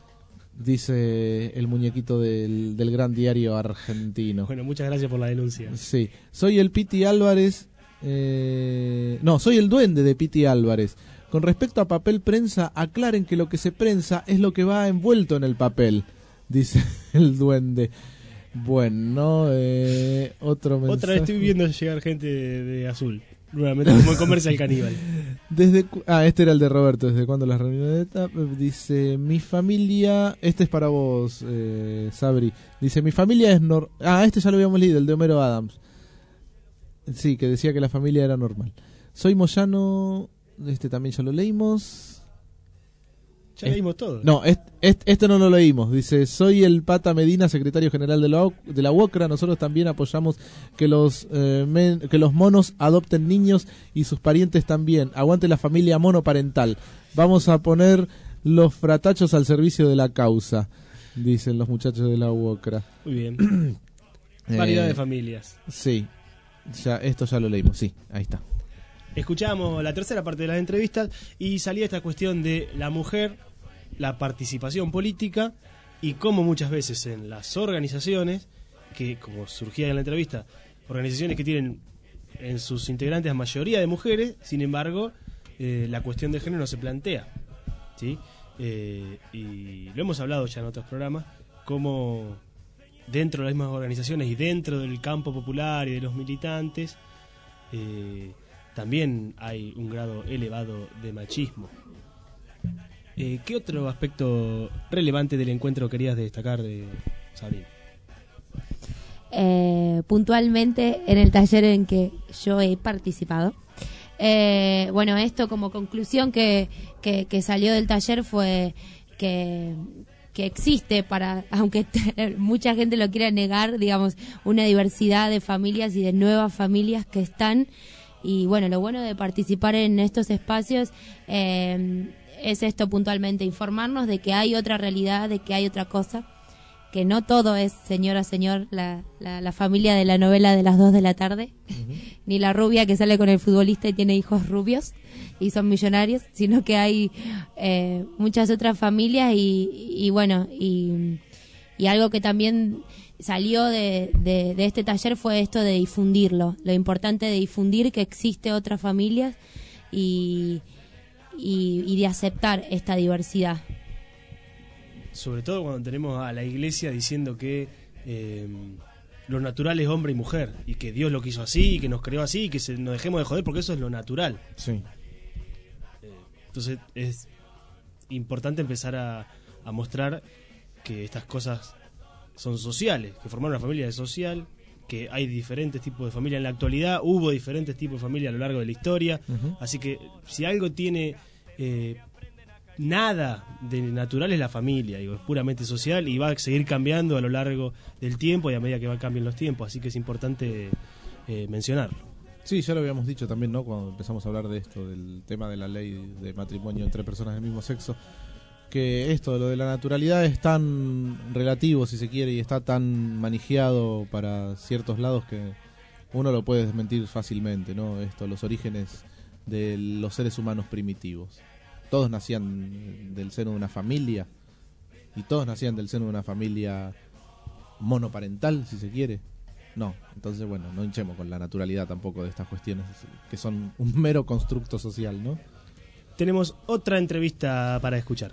dice el muñequito del gran diario argentino. Bueno, muchas gracias por la denuncia. Sí, soy el Piti Álvarez, soy el duende de Piti Álvarez. Con respecto a papel prensa, aclaren que lo que se prensa es lo que va envuelto en el papel, dice el duende. Bueno, otro mensaje. Otra vez estoy viendo llegar gente de azul. Nuevamente como en Comercial Caníbal. Este era el de Roberto. ¿Desde cuándo las reuniones de TAP? Dice: mi familia. Este es para vos, Sabri. Dice: mi familia es este ya lo habíamos leído, el de Homero Adams. Sí, que decía que la familia era normal. Soy Moyano. Este también ya lo leímos. Ya leímos todo. No, este no lo leímos. Dice: soy el Pata Medina, secretario general de la UOCRA. Nosotros también apoyamos que los monos adopten niños y sus parientes también. Aguante la familia monoparental. Vamos a poner los fratachos al servicio de la causa, dicen los muchachos de la UOCRA. Muy bien. Variedad de familias. Sí, esto ya lo leímos. Sí, ahí está. Escuchamos la tercera parte de las entrevistas y salía esta cuestión de la mujer, la participación política y cómo muchas veces en las organizaciones, que como surgía en la entrevista, organizaciones que tienen en sus integrantes la mayoría de mujeres, sin embargo, la cuestión de género no se plantea, ¿sí? Y lo hemos hablado ya en otros programas, cómo dentro de las mismas organizaciones y dentro del campo popular y de los militantes, también hay un grado elevado de machismo. ¿Qué otro aspecto relevante del encuentro querías destacar, Sabrina? Puntualmente en el taller en que yo he participado. Bueno, esto como conclusión que salió del taller fue que existe, aunque mucha gente lo quiera negar, digamos, una diversidad de familias y de nuevas familias que están. Y bueno, lo bueno de participar en estos espacios es esto puntualmente, informarnos de que hay otra realidad, de que hay otra cosa, que no todo es señor, la familia de la novela de las 2 de la tarde, ni la rubia que sale con el futbolista y tiene hijos rubios y son millonarios, sino que hay muchas otras familias y bueno, y algo que también salió de este taller fue esto de difundirlo, lo importante de difundir que existe otras familias y de aceptar esta diversidad. Sobre todo cuando tenemos a la iglesia diciendo que lo natural es hombre y mujer y que Dios lo quiso así y que nos creó así y que nos dejemos de joder porque eso es lo natural. Sí. Entonces es importante empezar a mostrar que estas cosas son sociales, que formar una familia es social, que hay diferentes tipos de familia en la actualidad, hubo diferentes tipos de familia a lo largo de la historia, así que si algo tiene nada de natural es la familia, digo, es puramente social y va a seguir cambiando a lo largo del tiempo y a medida que va cambiando los tiempos, así que es importante mencionarlo. Sí, ya lo habíamos dicho también, ¿no? Cuando empezamos a hablar de esto, del tema de la ley de matrimonio entre personas del mismo sexo, que esto, lo de la naturalidad es tan relativo, si se quiere, y está tan manejado para ciertos lados que uno lo puede desmentir fácilmente, ¿no? Los orígenes de los seres humanos primitivos. Todos nacían del seno de una familia, y todos nacían del seno de una familia monoparental, si se quiere. No, entonces bueno, no hinchemos con la naturalidad tampoco de estas cuestiones que son un mero constructo social, ¿no? Tenemos otra entrevista para escuchar.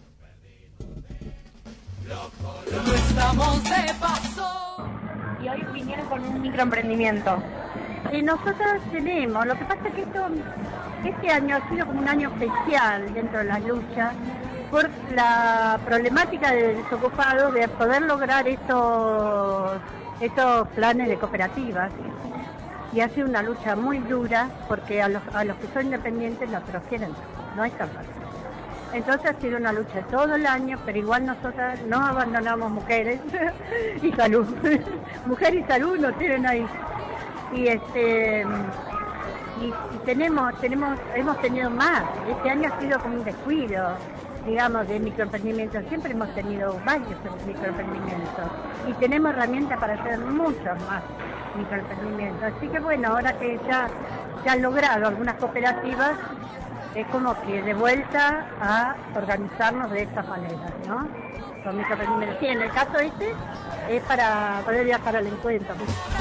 No estamos de paso. Y hoy vinieron con un microemprendimiento. Y nosotros tenemos, lo que pasa es que este año ha sido como un año especial dentro de las luchas por la problemática de desocupados de poder lograr estos planes de cooperativas. Y ha sido una lucha muy dura porque a los que son independientes los quieren, no es tan fácil. Entonces ha sido una lucha todo el año, pero igual nosotras no abandonamos mujeres y salud. Mujer y salud nos tienen ahí. Y hemos tenido más. Este año ha sido como un descuido, digamos, de microemprendimientos. Siempre hemos tenido varios microemprendimientos y tenemos herramientas para hacer muchos más microemprendimientos. Así que bueno, ahora que ya han logrado algunas cooperativas, es como que de vuelta a organizarnos de esta manera, ¿no? Con microemprendimientos. Sí, en el caso este es para poder viajar al encuentro.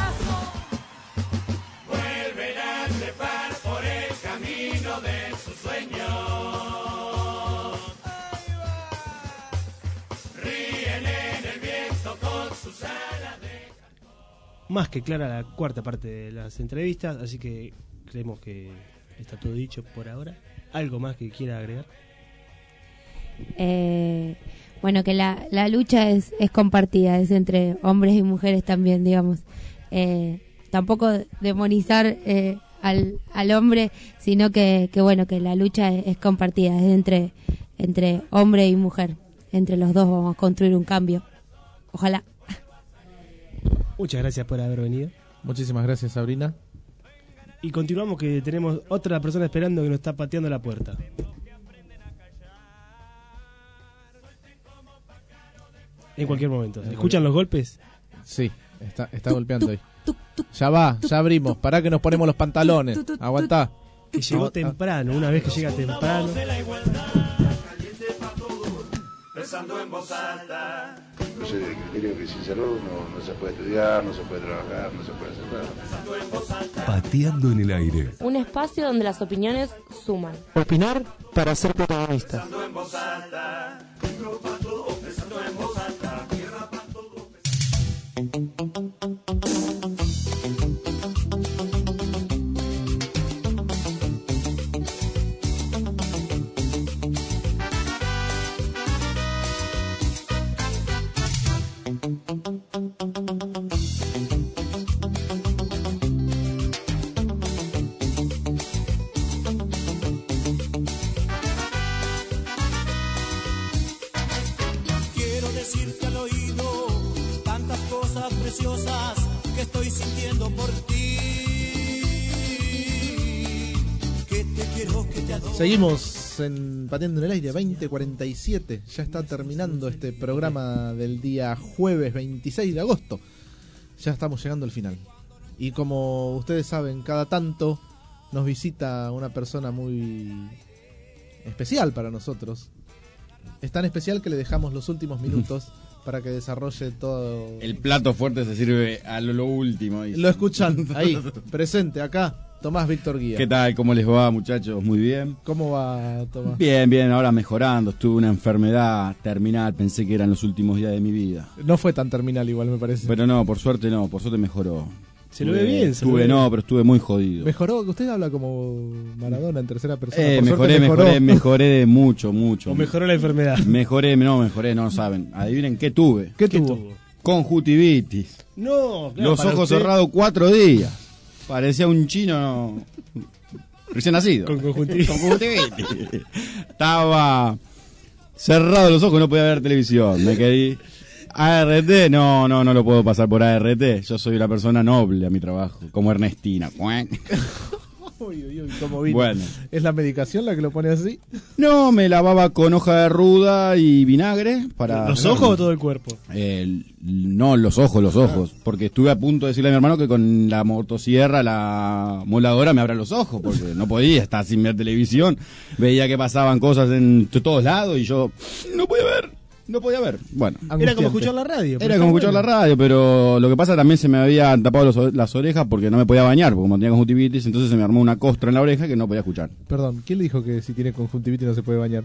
Vuelven a trepar por el camino de sus sueños. Ríen en el viento con sus alas de... Más que clara la cuarta parte de las entrevistas, así que creemos que está todo dicho por ahora. ¿Algo más que quiera agregar? Bueno, que la lucha es compartida, es entre hombres y mujeres también, digamos. Tampoco demonizar al hombre, sino que bueno, que la lucha es compartida, es entre hombre y mujer. Entre los dos vamos a construir un cambio. Ojalá. Muchas gracias por haber venido. Muchísimas gracias, Sabrina. Y continuamos, que tenemos otra persona esperando que nos está pateando la puerta. En cualquier momento. ¿Escuchan los golpes? Sí, está golpeando ahí. Ya abrimos. Pará que nos ponemos los pantalones. Aguantá. Que llegó temprano, una vez que llega temprano. Pensando en voz alta. Yo soy del criterio que sin salud no se puede estudiar, no se puede trabajar, no se puede hacer nada. Pateando en el aire. Un espacio donde las opiniones suman. Opinar para ser protagonista. Pensando en voz alta. Pensando en voz alta. Tierra para todo. Quiero decirte al oído tantas cosas preciosas que estoy sintiendo por ti. Que te quiero, que te adoro. Seguimos en Pateando en el Aire, 20:47. Ya está terminando este programa del día jueves 26 de agosto. Ya estamos llegando al final. Y como ustedes saben, cada tanto nos visita una persona muy especial para nosotros. Es tan especial que le dejamos los últimos minutos para que desarrolle todo. El plato fuerte se sirve a lo último. Lo escuchan ahí, presente, acá. Tomás Víctor Guía. ¿Qué tal? ¿Cómo les va, muchachos? Muy bien. ¿Cómo va, Tomás? Bien, ahora mejorando. Tuve una enfermedad terminal, pensé que eran los últimos días de mi vida. No fue tan terminal igual, me parece. Pero no, por suerte mejoró. Se lo ve bien, pero estuve muy jodido. Mejoró, usted habla como Maradona en tercera persona. Mejoré mucho. ¿O mejoró la enfermedad? Mejoré, no saben. Adivinen qué tuve. ¿Qué tuvo? Conjuntivitis. No, claro, los ojos cerrados 4 días. Parecía un chino recién nacido. Con conjuntivitis. Estaba cerrado los ojos, no podía ver televisión. Me quedé. ART, no lo puedo pasar por ART. Yo soy una persona noble a mi trabajo, como Ernestina. Uy, uy, uy, cómo vino. Bueno. ¿Es la medicación la que lo pone así? No, me lavaba con hoja de ruda y vinagre para... ¿Los ojos o todo el cuerpo? No, los ojos. Porque estuve a punto de decirle a mi hermano que con la motosierra, la moladora, me abra los ojos, porque no podía estar sin ver televisión. Veía que pasaban cosas en todos lados y yo no podía ver. Bueno, Era como escuchar la radio. era como escuchar la radio, pero lo que pasa también se me habían tapado las orejas porque no me podía bañar, porque como tenía conjuntivitis, entonces se me armó una costra en la oreja que no podía escuchar. Perdón, ¿quién le dijo que si tiene conjuntivitis no se puede bañar?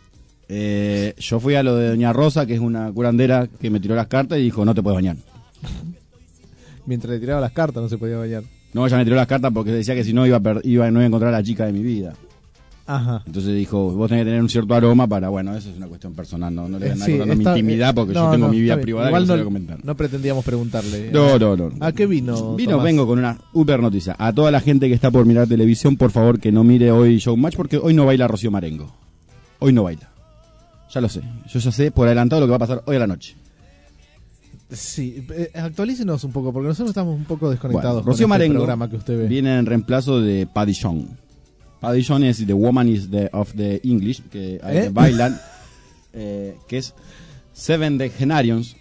Yo fui a lo de Doña Rosa, que es una curandera que me tiró las cartas y dijo, no te puedes bañar. Mientras le tiraba las cartas no se podía bañar. No, ella me tiró las cartas porque decía que si no no iba a encontrar a la chica de mi vida. Ajá. Entonces dijo, vos tenés que tener un cierto aroma para, bueno, eso es una cuestión personal, no le voy a andar contando mi intimidad porque yo tengo mi vida privada que no se voy a comentar. No pretendíamos preguntarle. No. ¿A qué vino? Tomás? Vengo con una super noticia. A toda la gente que está por mirar televisión, por favor que no mire hoy Showmatch porque hoy no baila Rocío Marengo. Hoy no baila. Ya lo sé. Yo ya sé por adelantado lo que va a pasar hoy a la noche. Sí, actualícenos un poco porque nosotros estamos un poco desconectados. Bueno, Rocío con Marengo programa que usted ve. viene en reemplazo de Paddy John. Paddy John es The Woman is of the English, que bailan, que es Seven Degenarians.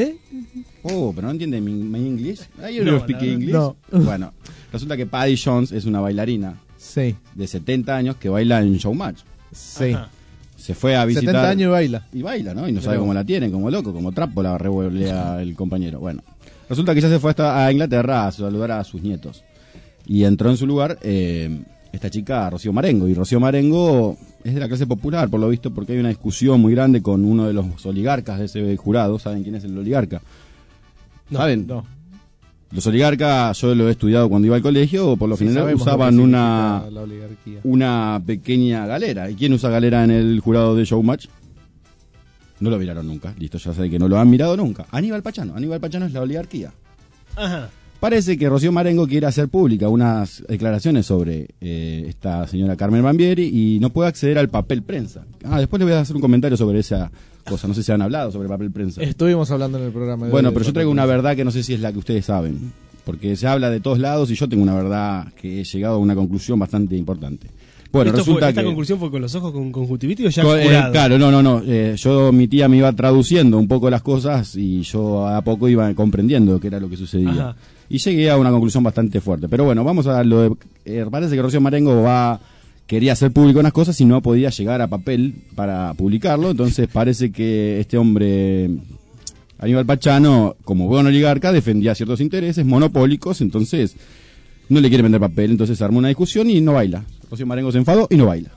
Oh, pero no entiende mi English. You don't speak English. No. Bueno, resulta que Paddy Jones es una bailarina de 70 años que baila en Showmatch. Sí. Ajá. Se fue a visitar. 70 años y baila. Y baila, ¿no? Y no sabe cómo la tiene, como loco, como trapo la revolea el compañero. Bueno, resulta que ya se fue a Inglaterra a saludar a sus nietos. Y entró en su lugar esta chica, Rocío Marengo. Y Rocío Marengo es de la clase popular, por lo visto, porque hay una discusión muy grande con uno de los oligarcas de ese jurado. ¿Saben quién es el oligarca? ¿Saben? No. Los oligarcas, yo lo he estudiado cuando iba al colegio, por lo general usaban una pequeña galera. ¿Y quién usa galera en el jurado de Showmatch? No lo miraron nunca. Listo, ya saben que no lo han mirado nunca. Aníbal Pachano. Aníbal Pachano es la oligarquía. Ajá. Parece que Rocío Marengo quiere hacer pública unas declaraciones sobre esta señora Carmen Bambieri y no puede acceder al papel prensa. Después le voy a hacer un comentario sobre esa cosa. No sé si han hablado sobre papel prensa. Estuvimos hablando en el programa. Bueno, pero yo traigo una verdad que no sé si es la que ustedes saben. Porque se habla de todos lados y yo tengo una verdad que he llegado a una conclusión bastante importante. Bueno, resulta ¿Esta que conclusión fue con los ojos con conjuntivitis o ya jurado? Claro, no. Mi tía me iba traduciendo un poco las cosas y yo a poco iba comprendiendo qué era lo que sucedía. Ajá. Y llegué a una conclusión bastante fuerte. Pero bueno, vamos a lo de... parece que Rocío Marengo quería hacer público unas cosas y no podía llegar a papel para publicarlo. Entonces parece que este hombre, Aníbal Pachano, como buen oligarca, defendía ciertos intereses monopólicos. Entonces no le quiere vender papel. Entonces se armó una discusión y no baila. Rocío Marengo se enfadó y no baila.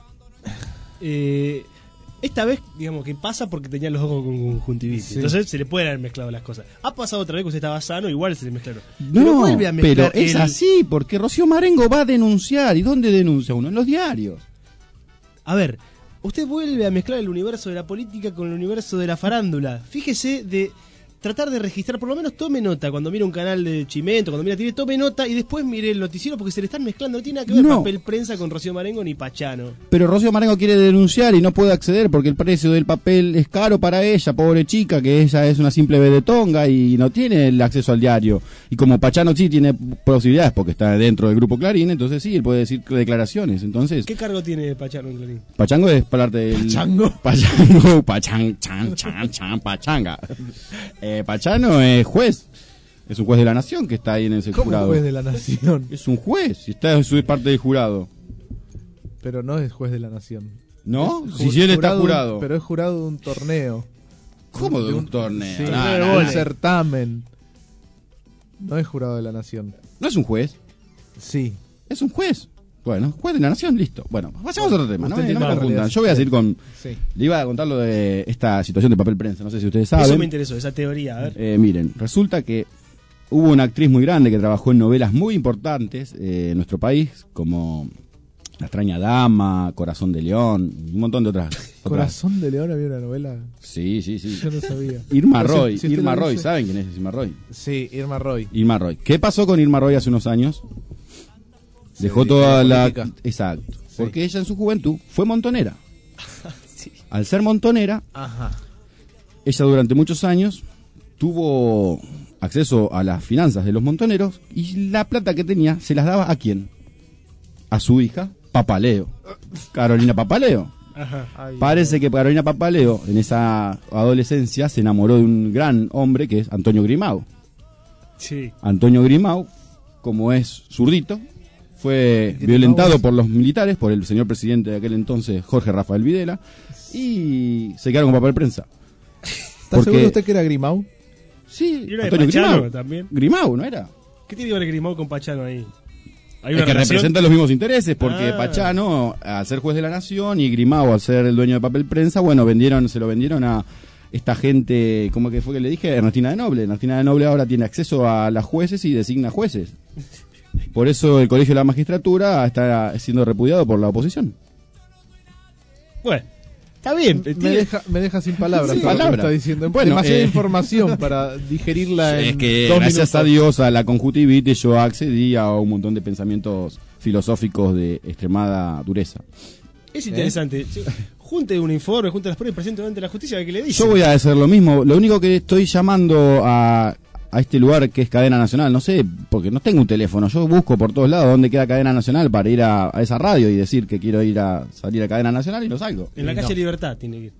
Esta vez, digamos, que pasa porque tenía los ojos con conjuntivitis. Sí. Entonces se le pueden haber mezclado las cosas. Ha pasado otra vez que usted estaba sano, igual se le mezclaron. No, vuelve a mezclar pero es así, porque Rocío Marengo va a denunciar. ¿Y dónde denuncia uno? En los diarios. A ver, usted vuelve a mezclar el universo de la política con el universo de la farándula. Fíjese de tratar de registrar, por lo menos tome nota cuando mire un canal de Chimento, cuando mira TV, tome nota y después mire el noticiero porque se le están mezclando. No tiene nada que ver papel prensa con Rocío Marengo ni Pachano. Pero Rocío Marengo quiere denunciar y no puede acceder porque el precio del papel es caro para ella, pobre chica, que ella es una simple vedetonga y no tiene el acceso al diario. Y como Pachano sí tiene posibilidades porque está dentro del grupo Clarín, entonces sí, él puede decir declaraciones. Entonces, ¿qué cargo tiene Pachano en Clarín? Pachango es parte del... Pachanga. Pachano es juez. Es un juez de la nación que está ahí en ese jurado. ¿Cómo juez de la nación? Es un juez y está en su parte del jurado. Pero no es juez de la nación. ¿No? Si él está jurado. Pero es jurado de un torneo. ¿Cómo de un torneo? Sí, un certamen. No es jurado de la nación. ¿No es un juez? Sí. Es un juez. Bueno, juez de la nación, listo. Bueno, pasemos a otro tema, ¿no? No me confundan. realidad, Yo voy a seguir con... Sí. Le iba a contar lo de esta situación de papel prensa, no sé si ustedes saben. Eso me interesó, esa teoría, a ver. Miren, resulta que hubo una actriz muy grande que trabajó en novelas muy importantes en nuestro país, como La extraña dama, Corazón de León, un montón de otras. ¿Corazón de León había una novela? Sí. Yo no sabía. Irma Roy, Irma Roy, ¿saben quién es Irma Roy? Sí, Irma Roy. Irma Roy. ¿Qué pasó con Irma Roy hace unos años? Dejó toda la... Exacto. Sí. Porque ella en su juventud fue montonera. Sí. Al ser montonera, ella durante muchos años tuvo acceso a las finanzas de los montoneros y la plata que tenía se las daba ¿a quién? a su hija, Papaleo. Carolina Papaleo. Ajá. Parece que Carolina Papaleo, en esa adolescencia, se enamoró de un gran hombre que es Antonio Grimau. Sí. Antonio Grimau, como es zurdito, fue violentado por los militares, por el señor presidente de aquel entonces, Jorge Rafael Videla, y se quedaron con papel prensa. ¿Está seguro usted que era Grimau? Sí, Y una de Antonio Pachano Grimau. también. Grimau, ¿no era? ¿Qué tiene que ver Grimau con Pachano ahí? ¿Hay Es una que relación? representa los mismos intereses, porque Ah. Pachano, al ser juez de la nación, y Grimau, al ser el dueño de papel prensa, bueno, se lo vendieron a esta gente, ¿cómo que fue que le dije? Ernestina de Noble. Ernestina de Noble ahora tiene acceso a las jueces y designa jueces. Por eso el Colegio de la Magistratura está siendo repudiado por la oposición. Bueno, está bien. Me deja sin palabras. Sí, todo lo que palabra. está diciendo. Bueno, Demasiada información para digerirla en Es que 2 gracias minutos. a Dios, a la conjuntivitis, yo accedí a un montón de pensamientos filosóficos de extremada dureza. Es interesante. Sí. Junte un informe, junte las pruebas y presente ante la justicia que le dice. Yo voy a hacer lo mismo. Lo único que estoy llamando a este lugar que es Cadena Nacional, no sé, porque no tengo un teléfono. Yo busco por todos lados dónde queda Cadena Nacional para ir a esa radio y decir que quiero salir a Cadena Nacional y no salgo. En la calle Libertad tiene que ir.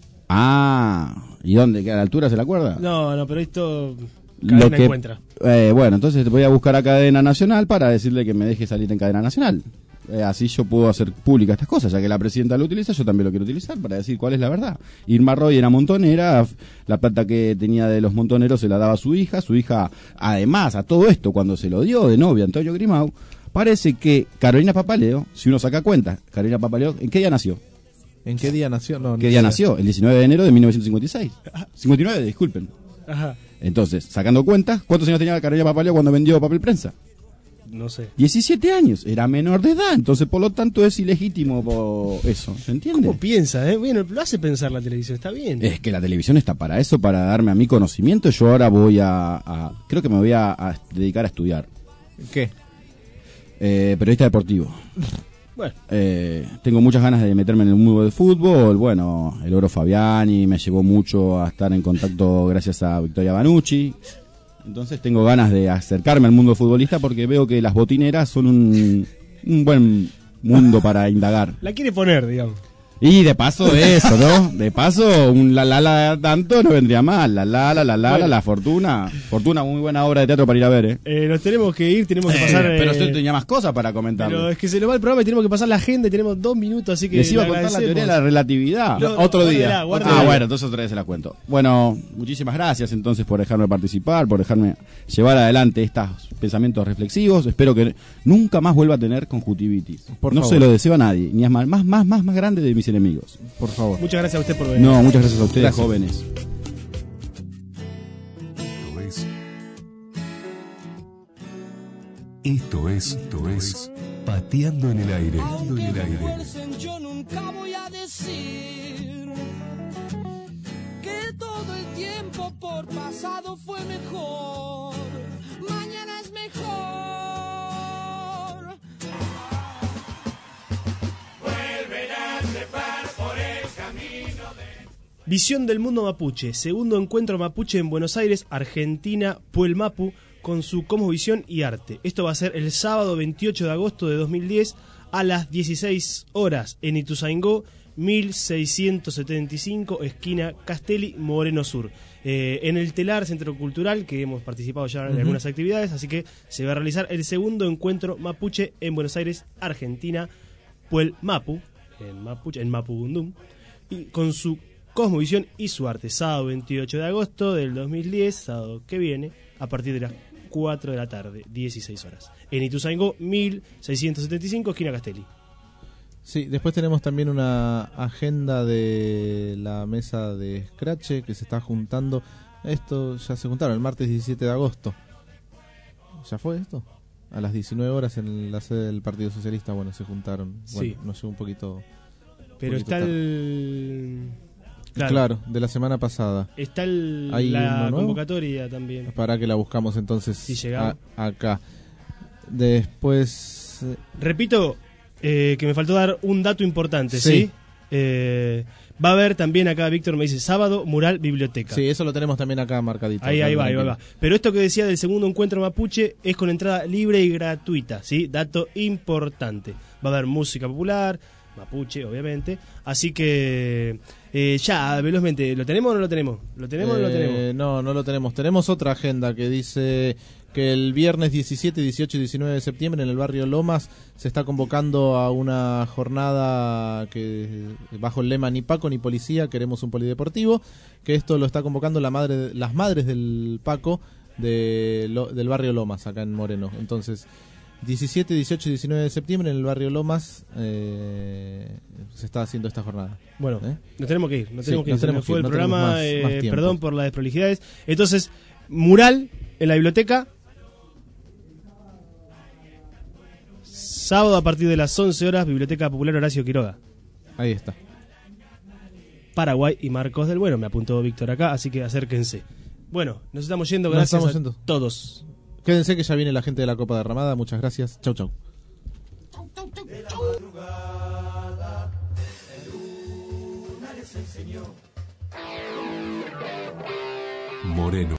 Ah, ¿y dónde? ¿A la altura se la acuerda? No, pero esto Lo Cadena que, encuentra. bueno, entonces voy a buscar a Cadena Nacional para decirle que me deje salir en Cadena Nacional. Así yo puedo hacer públicas estas cosas, ya que la presidenta lo utiliza, yo también lo quiero utilizar para decir cuál es la verdad. Irma Roy era montonera, la plata que tenía de los montoneros se la daba a su hija, además a todo esto, cuando se lo dio de novia a Antonio Grimau, parece que Carolina Papaleo, si uno saca cuenta, Carolina Papaleo, ¿en qué día nació? ¿En qué día nació? No, ¿Qué día nació? El 19 de enero de 1956. 59, disculpen. Ajá. Entonces, sacando cuentas, ¿cuántos años tenía Carolina Papaleo cuando vendió papel prensa? No sé. 17 años, era menor de edad, entonces por lo tanto es ilegítimo eso, ¿se entiende? ¿Cómo piensa? Bueno, lo hace pensar la televisión, está bien. Es que la televisión está para eso, para darme a mí conocimiento. Yo ahora voy creo que me voy a dedicar a estudiar. ¿Qué? Periodista deportivo. Bueno. Tengo muchas ganas de meterme en el mundo del fútbol. Bueno, el Oro Fabiani me llevó mucho a estar en contacto gracias a Victoria Banucci. Entonces tengo ganas de acercarme al mundo futbolista porque veo que las botineras son un buen mundo para indagar. La quiere poner, digamos. Y de paso eso, ¿no? De paso, un la tanto no vendría mal. La Fortuna. Fortuna, muy buena obra de teatro para ir a ver, Nos tenemos que ir, tenemos que pasar... pero usted tenía más cosas para comentar. Pero es que se nos va el programa y tenemos que pasar la agenda y tenemos 2 minutos, así que Les iba a le contar la agradecemos. teoría de la relatividad. No, otro día. guárdela. Bueno, entonces otra vez se la cuento. Bueno, muchísimas gracias entonces por dejarme participar, por dejarme llevar adelante estos pensamientos reflexivos. Espero que nunca más vuelva a tener conjuntivitis. Por no favor. se lo deseo a nadie, ni es más grande de mis enemigos. Por favor. Muchas gracias a usted por venir. No, muchas gracias a ustedes, Gracias. jóvenes. Esto es Pateando en el Aire. Pateando en el aire. Yo nunca voy a decir que todo el tiempo por pasado fue mejor. Mañana es mejor. Vuelven a trepar por el camino de... Visión del mundo mapuche, segundo encuentro mapuche en Buenos Aires, Argentina, Puelmapu, con su cosmovisión y arte. Esto va a ser el sábado 28 de agosto de 2010 a las 16 horas en Ituzaingó, 1675, esquina Castelli, Moreno Sur. En el Telar Centro Cultural, que hemos participado ya en algunas actividades, así que se va a realizar el segundo encuentro mapuche en Buenos Aires, Argentina, Puelmapu, en Mapudungun, y con su cosmovisión y su arte. Sábado 28 de agosto del 2010, sábado que viene, a partir de las 4 de la tarde, 16 horas. En Ituzaingó, 1675, esquina Castelli. Sí, después tenemos también una agenda de la mesa de Scratch que se está juntando. Esto ya se juntaron el martes 17 de agosto. ¿Ya fue esto? A las 19 horas en la sede del Partido Socialista, bueno, se juntaron. Bueno, Sí. nos llegó un poquito... Pero está tarde. el... Claro, de la semana pasada. Está ¿Hay uno la nuevo? convocatoria también. Para que la buscamos entonces Si llegamos. acá. Después... Repito que me faltó dar un dato importante, ¿sí? Sí. Va a haber también acá, Víctor me dice, sábado, mural, biblioteca. Sí, eso lo tenemos también acá marcadito. Ahí va. Pero esto que decía del segundo encuentro mapuche es con entrada libre y gratuita, ¿sí? Dato importante. Va a haber música popular, mapuche, obviamente. Así que, ya, velozmente, ¿lo tenemos o no lo tenemos? ¿Lo tenemos o no lo tenemos? No lo tenemos. Tenemos otra agenda que dice que el viernes 17, 18 y 19 de septiembre en el barrio Lomas se está convocando a una jornada que bajo el lema ni Paco ni policía, queremos un polideportivo, que esto lo está convocando las madres del Paco del barrio Lomas, acá en Moreno. Entonces, 17, 18 y 19 de septiembre en el barrio Lomas se está haciendo esta jornada. Bueno, nos tenemos que ir. Se me fue el no programa, más tiempo. perdón por las desprolijidades. Entonces, mural en la biblioteca. Sábado a partir de las 11 horas, Biblioteca Popular Horacio Quiroga. Ahí está. Paraguay y Marcos del Bueno, me apuntó Víctor acá, así que acérquense. Bueno, nos estamos yendo, gracias a todos. Quédense que ya viene la gente de la Copa Derramada, muchas gracias. Chau, chau. Moreno.